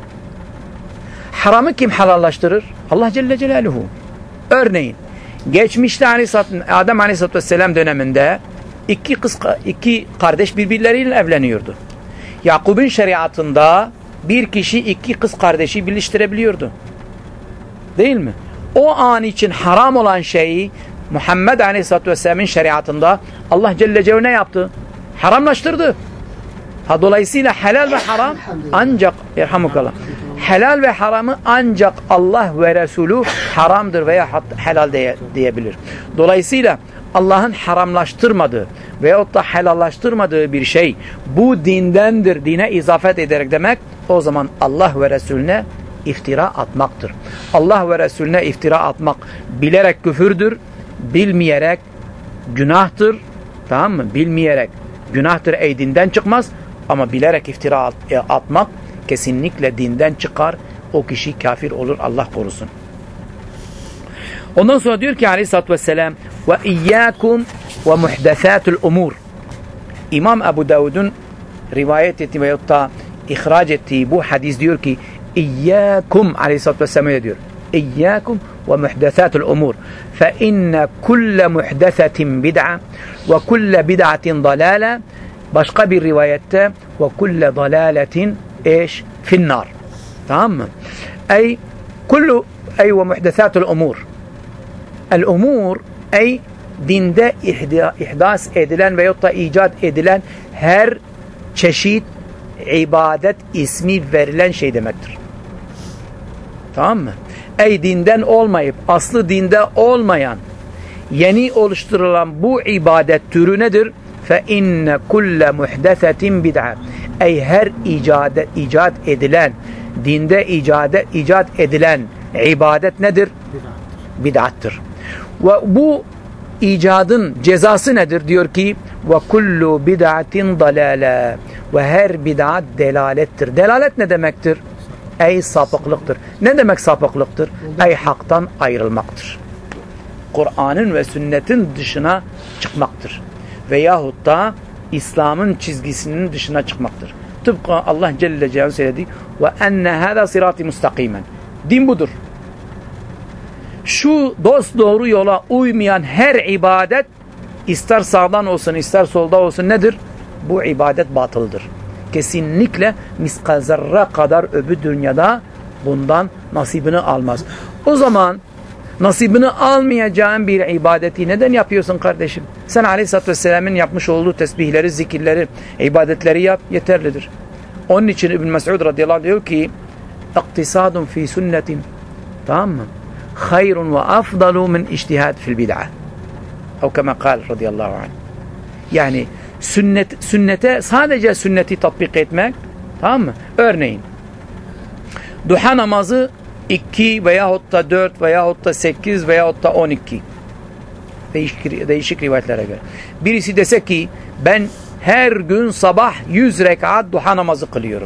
Haramı kim helallaştırır? Allah Celle Celaluhu. Örneğin geçmişte Adem Aleyhisselatü Vesselam döneminde iki kız, iki kardeş birbirleriyle evleniyordu. Yakub'un şeriatında bir kişi iki kız kardeşi birleştirebiliyordu. Değil mi? O an için haram olan şeyi Muhammed Aleyhisselatü Vesselam'ın şeriatında Allah Celle Celaluhu ne yaptı? Haramlaştırdı. Ha, dolayısıyla helal ve haram ancak yerhamukallah. Helal ve haramı ancak Allah ve Resulü haramdır veya helal diye, diyebilir. Dolayısıyla Allah'ın haramlaştırmadığı veyahut da helallaştırmadığı bir şey bu dindendir, dine izafet ederek demek, o zaman Allah ve Resulüne iftira atmaktır. Allah ve Resulüne iftira atmak bilerek küfürdür, bilmeyerek günahtır. Tamam mı? Bilmeyerek günahtır, ey dinden çıkmaz, ama bilerek iftira atmak kesinlikle dinden çıkar o kişi kafir olur. Allah korusun. Ondan sonra diyor ki aleyhissalatü vesselam ve iyyâkum ve muhdesâtul umur. İmam Ebu Davud'un rivayet ettiği veyahut da ihraç ettiği bu hadis diyor ki İyyâkum aleyhissalatü vesselam diyor. İyyâkum ve muhdesâtul umur. Fe inne kulle muhdesetin bid'a ve kulle bid'atin dalâle. Başka bir rivayette ve kulle dalâletin eş finnâr. Tamam mı? Ey kullu ey ve muhdesâtul umur. El umur ey dinde ihdas edilen veyahut da icat edilen her çeşit ibadet ismi verilen şey demektir. Tamam mı? Ey dinden olmayıp aslı dinde olmayan yeni oluşturulan bu ibadet türü nedir? Fe inne kulle muhdesetin bid'a. Ey her icat, icat edilen dinde icat, icat edilen ibadet nedir? Bid'attır. Ve bu icadın cezası nedir? Diyor ki ve kullu bid'atin dalale. Ve her bid'at delalettir. Delalet ne demektir? Ey sapıklıktır. Ne demek sapıklıktır? Ey haktan ayrılmaktır. Kur'an'ın ve sünnetin dışına çıkmaktır. Veyahut da İslam'ın çizgisinin dışına çıkmaktır. Tıpkı Allah Celle Celaluhu söyledi ve enne hâzâ sirâti mustakimen. Din budur. Şu dost doğru yola uymayan her ibadet ister sağdan olsun ister solda olsun nedir? Bu ibadet batıldır. Kesinlikle miskal zerre kadar öbür dünyada bundan nasibini almaz. O zaman nasibini almayacağın bir ibadeti neden yapıyorsun kardeşim? Sen Aleyhisselatü Vesselam'ın yapmış olduğu tesbihleri, zikirleri, ibadetleri yap, yeterlidir. Onun için İbn Mes'ud radıyallahu anh diyor ki iktisadun fi sünnetin, tamam mı? Hayrun ve afdalu min ictihad fil bid'a. O kema kal radıyallahu anh. Yani sünnet, sünnete sadece sünneti tatbik etmek, tamam mı? Örneğin duha namazı iki veyahut da dört veyahut da sekiz veyahut da on iki. Değişik, değişik rivayetlere göre. Birisi dese ki ben her gün sabah yüz rekat duha namazı kılıyorum.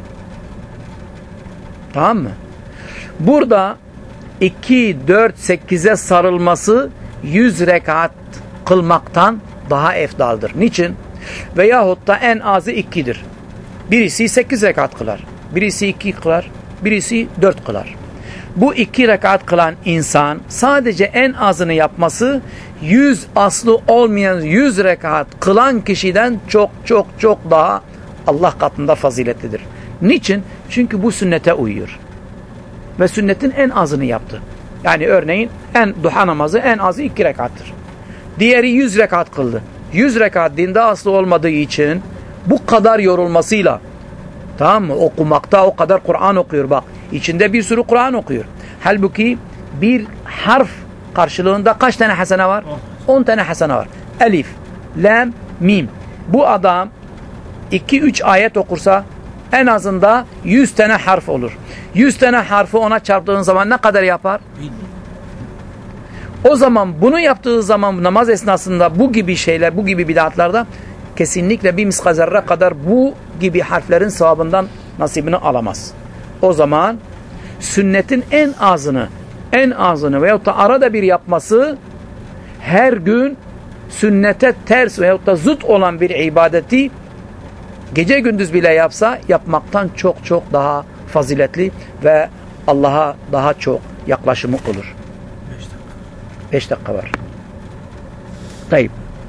Tamam mı? Burada iki, dört, sekize sarılması yüz rekat kılmaktan daha efdaldır. Niçin? Veyahut da en azı ikidir. Birisi sekiz rekat kılar. Birisi iki kılar. Birisi dört kılar. Bu iki rekat kılan insan sadece en azını yapması yüz aslı olmayan yüz rekat kılan kişiden çok çok çok daha Allah katında faziletlidir. Niçin? Çünkü bu sünnete uyuyor. Ve sünnetin en azını yaptı. Yani örneğin en duha namazı en azı iki rekattır. Diğeri yüz rekat kıldı. yüz rekat dinde aslı olmadığı için bu kadar yorulmasıyla, tamam mı? Okumakta o kadar Kur'an okuyor bak. İçinde bir sürü Kur'an okuyor. Halbuki bir harf karşılığında kaç tane hasene var? on tane hasene var. Elif, lam, mim. Bu adam iki üç ayet okursa en azında yüz tane harf olur. yüz tane harfi ona çarptığın zaman ne kadar yapar? O zaman bunu yaptığı zaman namaz esnasında bu gibi şeyler, bu gibi bid'atlarda kesinlikle bir miskal zerre kadar bu gibi harflerin sevabından nasibini alamaz. O zaman sünnetin en azını, en azını veyahut da arada bir yapması her gün sünnete ters veyahut da zıt olan bir ibadeti gece gündüz bile yapsa yapmaktan çok çok daha faziletli ve Allah'a daha çok yaklaşımı olur. beş dakika var. Tayyip.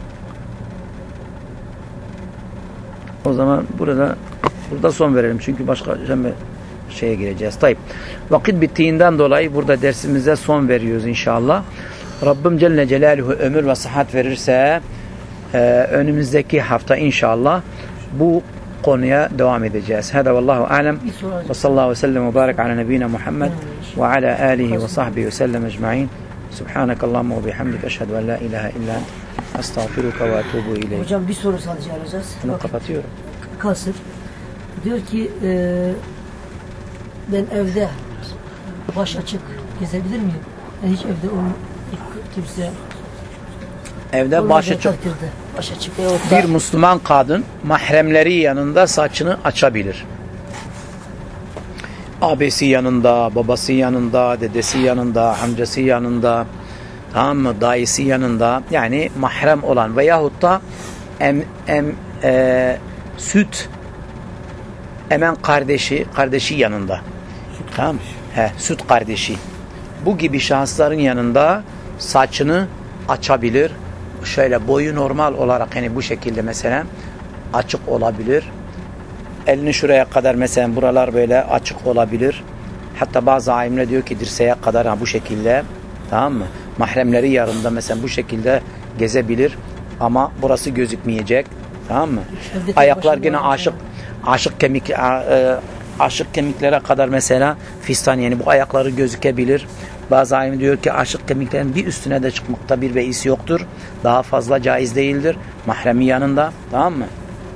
O zaman burada burada son verelim. Çünkü başka şeye gireceğiz. Tayyip. Vakit bittiğinden dolayı burada dersimize son veriyoruz inşallah. Rabbim Celle Celaluhu ömür ve sıhhat verirse e, önümüzdeki hafta inşallah bu konuya devam edeceğiz. Hada vallahu alem ve sallallahu ve sellem ve barik ala nebiyina Muhammed ve ala alihi ve sahbihi ve sellem ecma'in. Subhanakallahumma ve bihamdik eşhedü en la ilahe illa ente estağfiruke ve etûbü ileyk. Hocam bir soru sadece alacağız. Bunu Bak, kapatıyorum. Kalsın. Diyor ki e, ben evde baş açık gezebilir miyim? Yani hiç evde o kimse evde baş açık. Baş açık bir Müslüman kadın mahremleri yanında saçını açabilir. abisi yanında, babası yanında, dedesi yanında, amcası yanında, tamam mı? Dayısı yanında, yani mahrem olan veyahut da em, em, e, süt emen kardeşi, kardeşi yanında. Süt tamam mı? He, süt kardeşi. Bu gibi şahısların yanında saçını açabilir. Şöyle boyu normal olarak, yani bu şekilde mesela açık olabilir. Elini şuraya kadar mesela buralar böyle açık olabilir. Hatta bazı alimler diyor ki dirseğe kadar ha bu şekilde, tamam mı? Mahremleri yanında mesela bu şekilde gezebilir ama burası gözükmeyecek, tamam mı? Ayaklar yine aşık aşık kemik aşık kemiklere kadar mesela fistan, yani bu ayakları gözükebilir. Bazı alim diyor ki aşık kemiklerin bir üstüne de çıkmakta bir beis yoktur. Daha fazla caiz değildir. Mahremi yanında, tamam mı?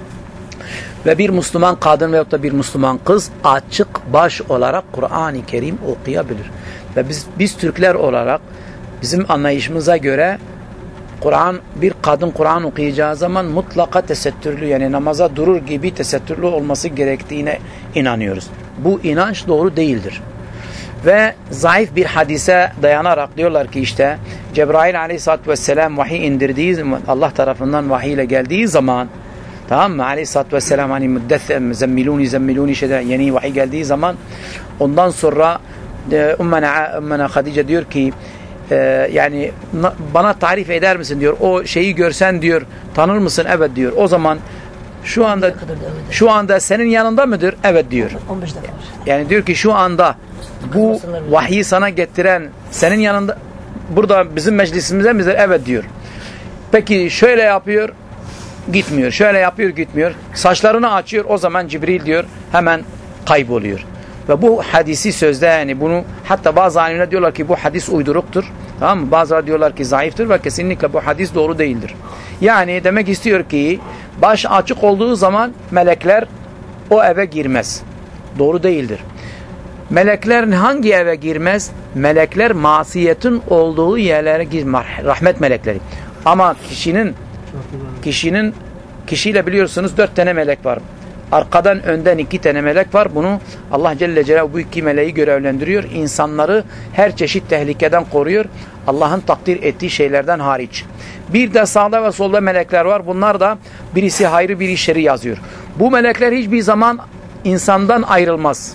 Ve bir Müslüman kadın veyahut da bir Müslüman kız açık baş olarak Kur'an-ı Kerim okuyabilir. Ve biz, biz Türkler olarak bizim anlayışımıza göre Kur'an, bir kadın Kur'an okuyacağı zaman mutlaka tesettürlü, yani namaza durur gibi tesettürlü olması gerektiğine inanıyoruz. Bu inanç doğru değildir. Ve zayıf bir hadise dayanarak diyorlar ki işte Cebrail aleyhissalatü vesselam vahiy indirdiği zaman, Allah tarafından vahiy ile geldiği zaman, tamam mı? Aleyhissalatü vesselam hani müddessem zemmiluni zemmiluni şeyden yeni vahiy geldiği zaman ondan sonra e, Ümmena, Ümmena Hadice diyor ki e, yani bana tarif eder misin diyor. O şeyi görsen diyor tanır mısın? Evet diyor. O zaman şu anda şu anda senin yanında mıdır? Evet diyor. on beş dakika. Yani diyor ki şu anda bu vahyi sana getiren senin yanında, burada bizim meclisimize midir? Evet diyor. Peki şöyle yapıyor, gitmiyor. Şöyle yapıyor, gitmiyor. Saçlarını açıyor. O zaman Cibril diyor hemen kayboluyor. Ve bu hadisi sözde, yani bunu hatta bazı alimler diyorlar ki bu hadis uyduruktur. Tamam mı? Bazıları diyorlar ki zayıftır ve kesinlikle bu hadis doğru değildir. Yani demek istiyor ki baş açık olduğu zaman melekler o eve girmez. Doğru değildir. Melekler hangi eve girmez? Melekler masiyetin olduğu yerlere girmez. Rahmet melekleri. Ama kişinin kişinin kişiyle biliyorsunuz dört tane melek var. Arkadan önden iki tane melek var. Bunu Allah Celle Celaluhu bu iki meleği görevlendiriyor. İnsanları her çeşit tehlikeden koruyor. Allah'ın takdir ettiği şeylerden hariç. Bir de sağda ve solda melekler var. Bunlar da birisi hayrı, biri şerri yazıyor. Bu melekler hiçbir zaman insandan ayrılmaz.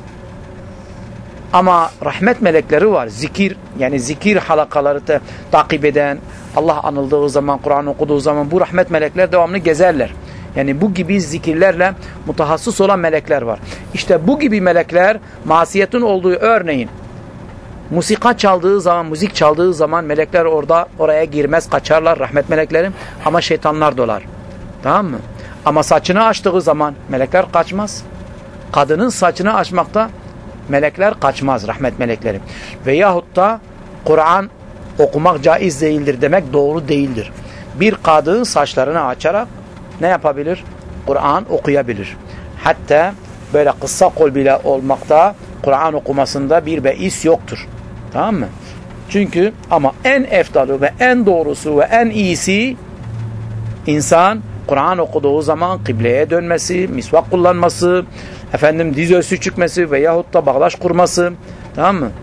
Ama rahmet melekleri var. Zikir, yani zikir halakaları da takip eden, Allah anıldığı zaman, Kur'an okuduğu zaman bu rahmet melekler devamlı gezerler. Yani bu gibi zikirlerle mutahassıs olan melekler var. İşte bu gibi melekler masiyetin olduğu, örneğin musika çaldığı zaman, müzik çaldığı zaman melekler orada oraya girmez, kaçarlar rahmet meleklerim, ama şeytanlar dolar. Tamam mı? Ama saçını açtığı zaman melekler kaçmaz. Kadının saçını açmakta melekler kaçmaz, rahmet melekleri. Veyahut da Kur'an okumak caiz değildir demek doğru değildir. Bir kadın saçlarını açarak ne yapabilir? Kur'an okuyabilir. Hatta böyle kısa kol bile olmakta Kur'an okumasında bir beis yoktur. Tamam mı? Çünkü ama en eftalı ve en doğrusu ve en iyisi insan Kur'an okuduğu zaman kıbleye dönmesi, misvak kullanması, efendim diz ölçüsü çıkması veyahut da bağdaş kurması, tamam mı?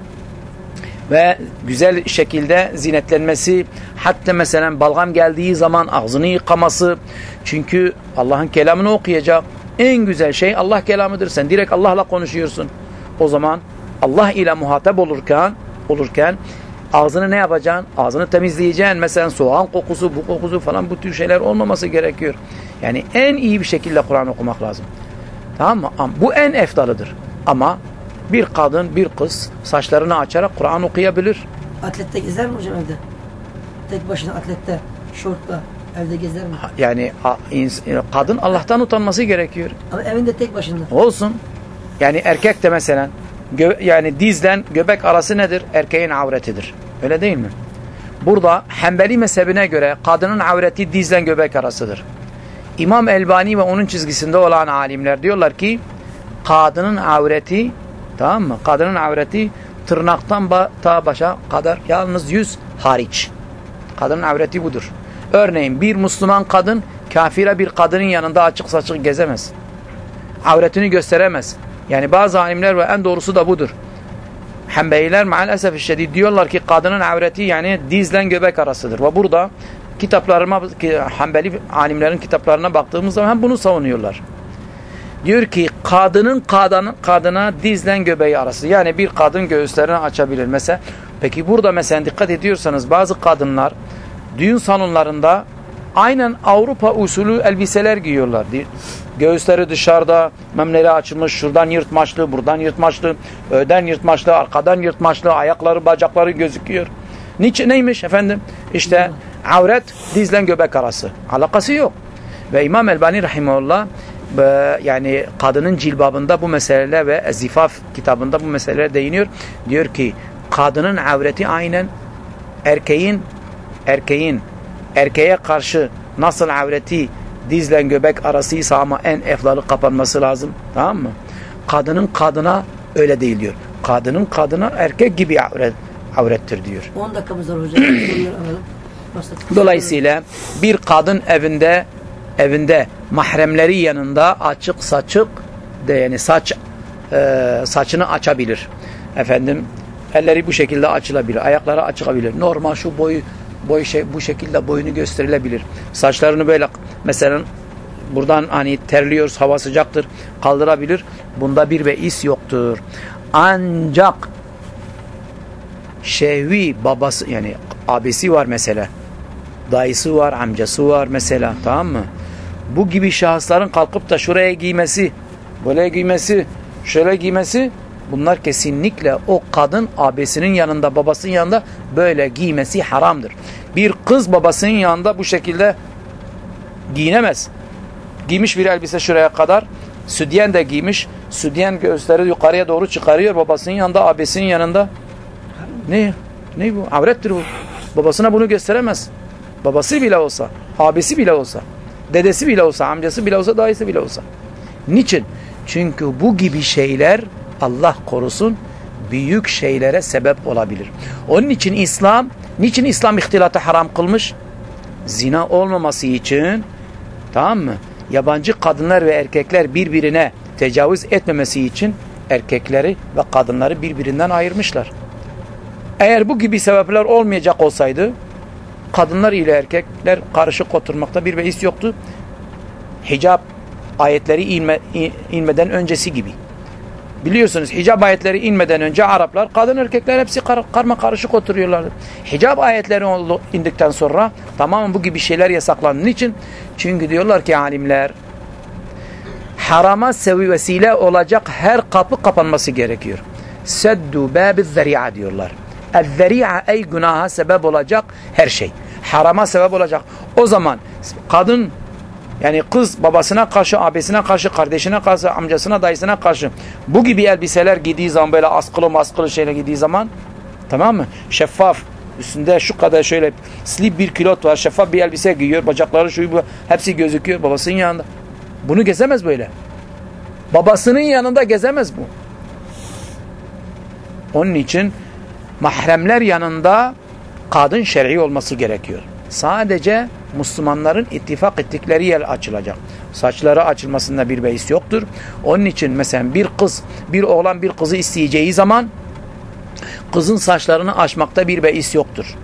Ve güzel şekilde zinetlenmesi, hatta mesela balgam geldiği zaman ağzını yıkaması. Çünkü Allah'ın kelamını okuyacak. En güzel şey Allah kelamıdır. Sen direkt Allah'la konuşuyorsun. O zaman Allah ile muhatap olurken olurken ağzını ne yapacaksın? Ağzını temizleyeceksin. Mesela soğan kokusu, bu kokusu falan, bu tür şeyler olmaması gerekiyor. Yani en iyi bir şekilde Kur'an okumak lazım. Tamam mı? Ama bu en eftalıdır. Ama bir kadın, bir kız saçlarını açarak Kur'an okuyabilir. Atlette gezer mi hocam evde? Tek başına atlette, şortla evde gezer mi? Yani kadın Allah'tan utanması gerekiyor. Ama evinde tek başına. Olsun. Yani erkek de mesela yani dizden göbek arası nedir? Erkeğin avretidir. Öyle değil mi? Burada Hanbeli mezhebine göre kadının avreti dizden göbek arasıdır. İmam Elbani ve onun çizgisinde olan alimler diyorlar ki kadının avreti, tamam mı? Kadının avreti tırnaktan ba ta başa kadar, yalnız yüz hariç. Kadının avreti budur. Örneğin bir Müslüman kadın kafire bir kadının yanında açık saçık gezemez. Avretini gösteremez. Yani bazı alimler ve en doğrusu da budur. Hanbeliler maalesef şiddet diyorlar ki kadının avreti yani dizle göbek arasıdır. Ve burada kitaplarıma, Hanbeli alimlerin kitaplarına baktığımız zaman hem bunu savunuyorlar. Diyor ki kadının kadına, kadına dizle göbeği arası. Yani bir kadın göğüslerini açabilir. Mesela, peki burada mesela dikkat ediyorsanız bazı kadınlar düğün salonlarında aynen Avrupa usulü elbiseler giyiyorlar. Göğüsleri dışarıda, memleri açılmış, şuradan yırtmaçlı, buradan yırtmaçlı, öden yırtmaçlı, arkadan yırtmaçlı, ayakları, bacakları gözüküyor. Niçin, neymiş efendim? İşte avret dizle göbek arası. Alakası yok. Ve İmam Elbani rahimahullah yani kadının cilbabında bu meseleler ve Zifaf kitabında bu meselelere değiniyor. Diyor ki kadının avreti aynen erkeğin erkeğin erkeğe karşı nasıl avreti dizle göbek arasıysa ama en eflalı kapanması lazım. Tamam mı? Kadının kadına öyle değil diyor. Kadının kadına erkek gibi avret, avrettir diyor. on dakikamız var hocam. Dolayısıyla bir kadın evinde evinde mahremleri yanında açık saçık de yani saç e, saçını açabilir. Efendim elleri bu şekilde açılabilir. Ayakları açılabilir. Normal şu boyu boy şey bu şekilde boyunu gösterilebilir. Saçlarını böyle mesela buradan hani terliyoruz, hava sıcaktır, kaldırabilir. Bunda bir beis yoktur. Ancak şehvi babası yani abisi var mesela. Dayısı var, amcası var mesela, tamam mı? Bu gibi şahısların kalkıp da şuraya giymesi, böyle giymesi, şöyle giymesi, bunlar kesinlikle o kadın abisinin yanında, babasının yanında böyle giymesi haramdır. Bir kız babasının yanında bu şekilde giyinemez. Giymiş bir elbise şuraya kadar, südyen de giymiş, südyen göğüsleri yukarıya doğru çıkarıyor babasının yanında, abisinin yanında. Ne? Ne bu? Avrettir bu. Babasına bunu gösteremez. Babası bile olsa, abisi bile olsa, dedesi bile olsa, amcası bile olsa, dayısı bile olsa. Niçin? Çünkü bu gibi şeyler Allah korusun büyük şeylere sebep olabilir. Onun için İslam, niçin İslam ihtilatı haram kılmış? Zina olmaması için, tamam mı? Yabancı kadınlar ve erkekler birbirine tecavüz etmemesi için erkekleri ve kadınları birbirinden ayırmışlar. Eğer bu gibi sebepler olmayacak olsaydı kadınlar ile erkekler karışık oturmakta bir beis yoktu. Hicab ayetleri inme, inmeden öncesi gibi. Biliyorsunuz hicab ayetleri inmeden önce Araplar, kadın erkekler hepsi kar, karma karışık oturuyorlardı. Hicab ayetleri indikten sonra tamamen bu gibi şeyler yasaklandı. Niçin? Çünkü diyorlar ki alimler harama sevi vesile olacak her kapı kapanması gerekiyor. Seddu babiz zari'a diyorlar. El-zari'a ey günaha sebep olacak her şey. Harama sebep olacak. O zaman kadın yani kız babasına karşı, abisine karşı, kardeşine karşı, amcasına, dayısına karşı bu gibi elbiseler giydiği zaman böyle askılı maskılı şeyle giydiği zaman, tamam mı? Şeffaf, üstünde şu kadar şöyle slip bir kilot var, şeffaf bir elbise giyiyor, bacakları şu bu hepsi gözüküyor babasının yanında. Bunu gezemez böyle. Babasının yanında gezemez bu. Onun için mahremler yanında kadın şer'i olması gerekiyor. Sadece Müslümanların ittifak ettikleri yer açılacak. Saçları açılmasında bir beis yoktur. Onun için mesela bir kız, bir oğlan bir kızı isteyeceği zaman kızın saçlarını açmakta bir beis yoktur.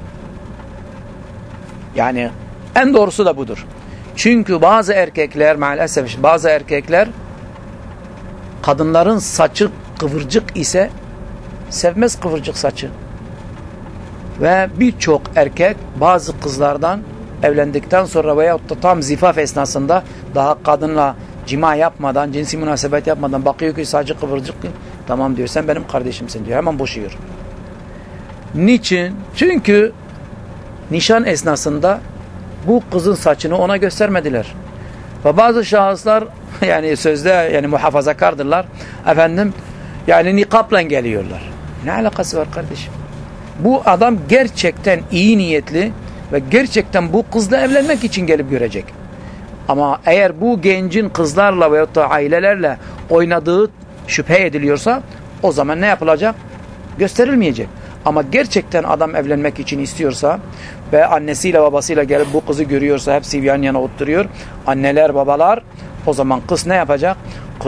Yani en doğrusu da budur. Çünkü bazı erkekler maalesef bazı erkekler kadınların saçı kıvırcık ise sevmez kıvırcık saçı. Ve birçok erkek bazı kızlardan evlendikten sonra veyahut da tam zifaf esnasında daha kadınla cima yapmadan, cinsi münasebet yapmadan bakıyor ki saçı kıvırcık, tamam diyor, sen benim kardeşimsin diyor, hemen boşuyor. Niçin? Çünkü nişan esnasında bu kızın saçını ona göstermediler. Ve bazı şahıslar yani sözde yani muhafazakardırlar. Efendim yani nikapla geliyorlar. Ne alakası var kardeşim? Bu adam gerçekten iyi niyetli ve gerçekten bu kızla evlenmek için gelip görecek. Ama eğer bu gencin kızlarla veyahut da ailelerle oynadığı şüphe ediliyorsa o zaman ne yapılacak? Gösterilmeyecek. Ama gerçekten adam evlenmek için istiyorsa ve annesiyle babasıyla gelip bu kızı görüyorsa hepsi yan yana oturuyor. Anneler babalar, o zaman kız ne yapacak? Kız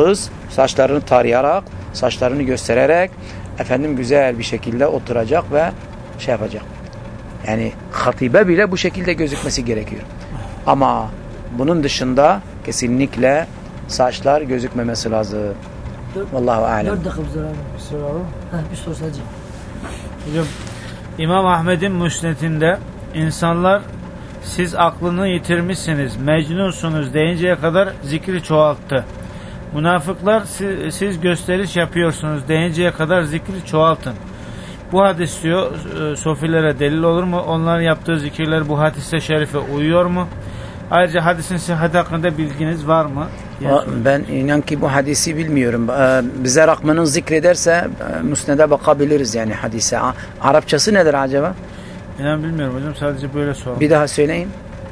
Saçlarını tarayarak, saçlarını göstererek efendim güzel bir şekilde oturacak ve şey yapacak. Yani hatibe bile bu şekilde gözükmesi gerekiyor. Ama bunun dışında kesinlikle saçlar gözükmemesi lazım. Vallahu alem. Dört dakika bize abi. Bir soru alalım. Ha, bir soru sadece. Hocam, İmam Ahmed'in Müsned'inde insanlar siz aklını yitirmişsiniz, mecnunsunuz deyinceye kadar zikri çoğalttı. Münafıklar siz, siz gösteriş yapıyorsunuz deyinceye kadar zikri çoğaltın. Bu hadis diyor e, sofilere delil olur mu? Onların yaptığı zikirler bu hadise şerife uyuyor mu? Ayrıca hadisin sıhhati hakkında bilginiz var mı? Yani ben inan ki bu hadisi bilmiyorum. Bize rakmının zikrederse Müsned'e bakabiliriz yani hadise. Arapçası nedir acaba? İnan bilmiyorum hocam, sadece böyle sorun. Bir daha söyleyin.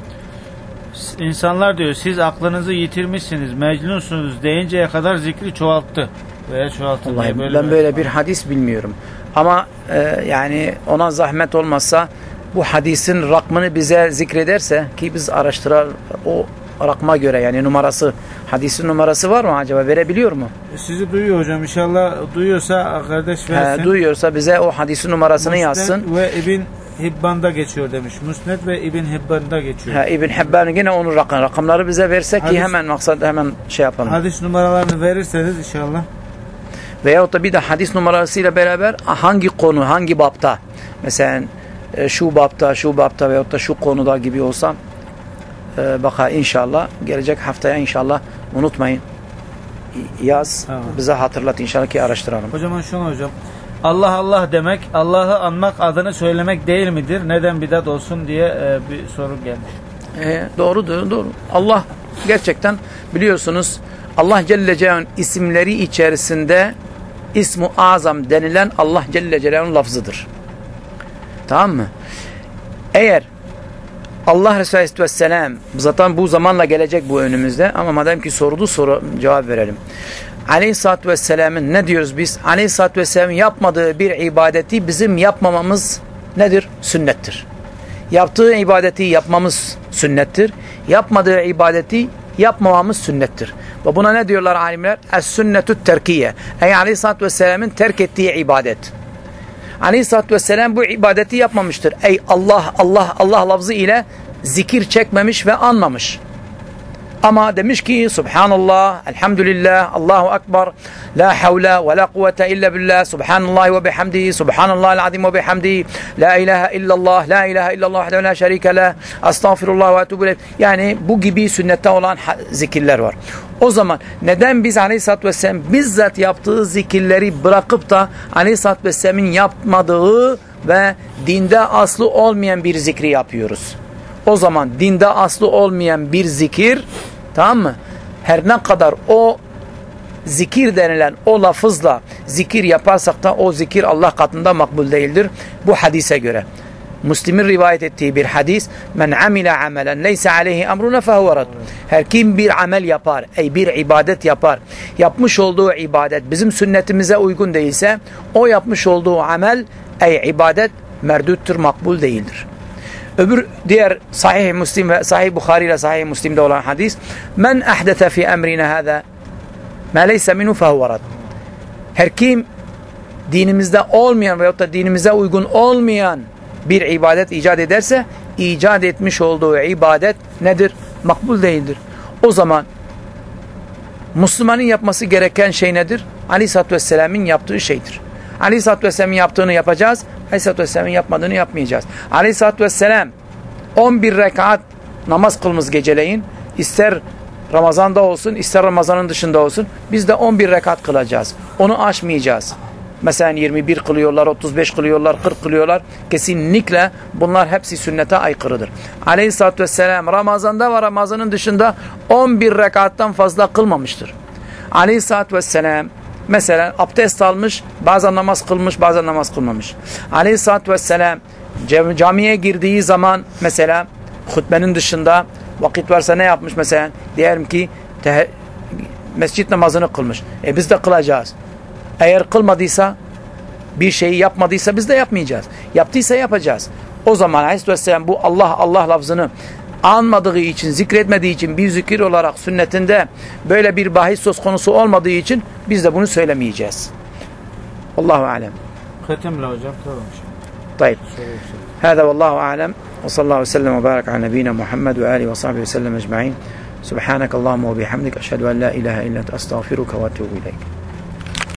İnsanlar diyor siz aklınızı yitirmişsiniz, mecnunsunuz deyinceye kadar zikri çoğalttı veya çoğalttı. Vallahi böyle ben böyle bir hadis bilmiyorum. Ama e, yani ona zahmet olmazsa bu hadisin rakmını bize zikrederse ki biz araştırar o rakma göre yani numarası, hadisin numarası var mı acaba, verebiliyor mu? Sizi duyuyor hocam, inşallah duyuyorsa kardeş versin. He, duyuyorsa bize o hadisin numarasını Müsned yazsın. Ve İbn Hibban'da geçiyor demiş. Müsned ve İbn Hibban'da geçiyor. He, İbn Hibban yine onun rakam, rakamları bize verse hadis, ki hemen maksat hemen şey yapalım. Hadis numaralarını verirseniz inşallah. Veyahut da bir de hadis numarasıyla beraber hangi konu, hangi bapta, mesela e, şu bapta, şu bapta veyahut da şu konuda gibi olsa e, baka inşallah gelecek haftaya inşallah unutmayın. Yaz, tamam. Bize hatırlat inşallah ki araştıralım. Hocam şunu hocam. Allah Allah demek, Allah'ı anmak, adını söylemek değil midir? Neden bidat olsun diye e, bir soru gelmiş. E, doğrudur, doğru. Allah gerçekten biliyorsunuz Allah Celle Celaluhu'nun isimleri içerisinde İsmu Azam denilen Allah Celle Celaluhu'nun lafzıdır. Tamam mı? Eğer Allah Resulü Aleyhisselam zaten bu zamanla gelecek bu önümüzde ama madem ki sordu soru cevap verelim. Aleyhisselatü Vesselam'ın ne diyoruz biz? Aleyhisselatü Vesselam'ın yapmadığı bir ibadeti bizim yapmamamız nedir? Sünnettir. Yaptığı ibadeti yapmamız sünnettir. Yapmadığı ibadeti yapmamamız sünnettir. Ve buna ne diyorlar alimler? Es-sünnetü terkiye. Ey Aleyhisselatü Vesselam'ın terk ettiği ibadet. Aleyhisselatü Vesselam bu ibadeti yapmamıştır. Ey Allah, Allah, Allah lafzı ile zikir çekmemiş ve anmamış. Ama demiş ki Subhanallah, Elhamdülillah, Allahu Ekber, La havle ve la kuvvete illa billah, Subhanallah ve bihamdihi, Subhanallahil azim ve bihamdihi, La ilahe illallah, La ilahe illallah vahdehu la şerike leh, Estağfirullah ve etûbü ileyh. Yani bu gibi sünnette olan zikirler var. O zaman neden biz Aleyhisselatü Vesselam bizzat yaptığı zikirleri bırakıp da Aleyhisselatü Vesselam'ın yapmadığı ve dinde aslı olmayan bir zikri yapıyoruz? O zaman dinde aslı olmayan bir zikir, tamam mı? Her ne kadar o zikir denilen o lafızla zikir yaparsak da o zikir Allah katında makbul değildir. Bu hadise göre. Müslim'in rivayet ettiği bir hadis. Men amile amelen leyse aleyhi emruna fehuve rad. Her kim bir amel yapar, ey bir ibadet yapar, yapmış olduğu ibadet bizim sünnetimize uygun değilse o yapmış olduğu amel, ey ibadet merduttur, makbul değildir. Öbür diğer Sahih Müslim ve Sahih Bukhari ile Sahih Müslim'de olan hadis. Men ahdete fi emrina hâzâ mâ leyse minhu fehuve rad. Her kim dinimizde olmayan veyahut da dinimize uygun olmayan bir ibadet icat ederse icat etmiş olduğu ibadet nedir? Makbul değildir. O zaman Müslümanın yapması gereken şey nedir? Aleyhisselatü Vesselam'ın yaptığı şeydir. Aleyhisselatü Vesselam'ın yaptığını yapacağız. Aleyhisselatü Vesselam'ın yapmadığını yapmayacağız. Aleyhisselatü Vesselam on bir rekat namaz kılmız geceleyin. İster Ramazan'da olsun, ister Ramazan'ın dışında olsun. Biz de on bir rekat kılacağız. Onu aşmayacağız. Mesela yirmi bir kılıyorlar, otuz beş kılıyorlar, kırk kılıyorlar. Kesinlikle bunlar hepsi sünnete aykırıdır. Aleyhisselatü Vesselam Ramazan'da ve Ramazan'ın dışında on bir rekattan fazla kılmamıştır. Aleyhisselatü Vesselam mesela abdest almış, bazen namaz kılmış, bazen namaz kılmamış. Aleyhisselatü Vesselam camiye girdiği zaman mesela hutbenin dışında vakit varsa ne yapmış mesela? Diyelim ki mescit namazını kılmış. E biz de kılacağız. Eğer kılmadıysa, bir şeyi yapmadıysa biz de yapmayacağız. Yaptıysa yapacağız. O zaman Aleyhisselatü Vesselam bu Allah Allah lafzını anmadığı için, zikretmediği için, bir zikir olarak sünnetinde böyle bir bahis söz konusu olmadığı için biz de bunu söylemeyeceğiz. Allahu alem. Khatimle hocam tamam. طيب هذا والله أعلم وصلى الله وسلم وبارك على نبينا محمد وآله وصحبه وسلم أجمعين سبحانك اللهم وبحمدك أشهد أن لا إله إلا أنت أستغفرك وأتوب إليك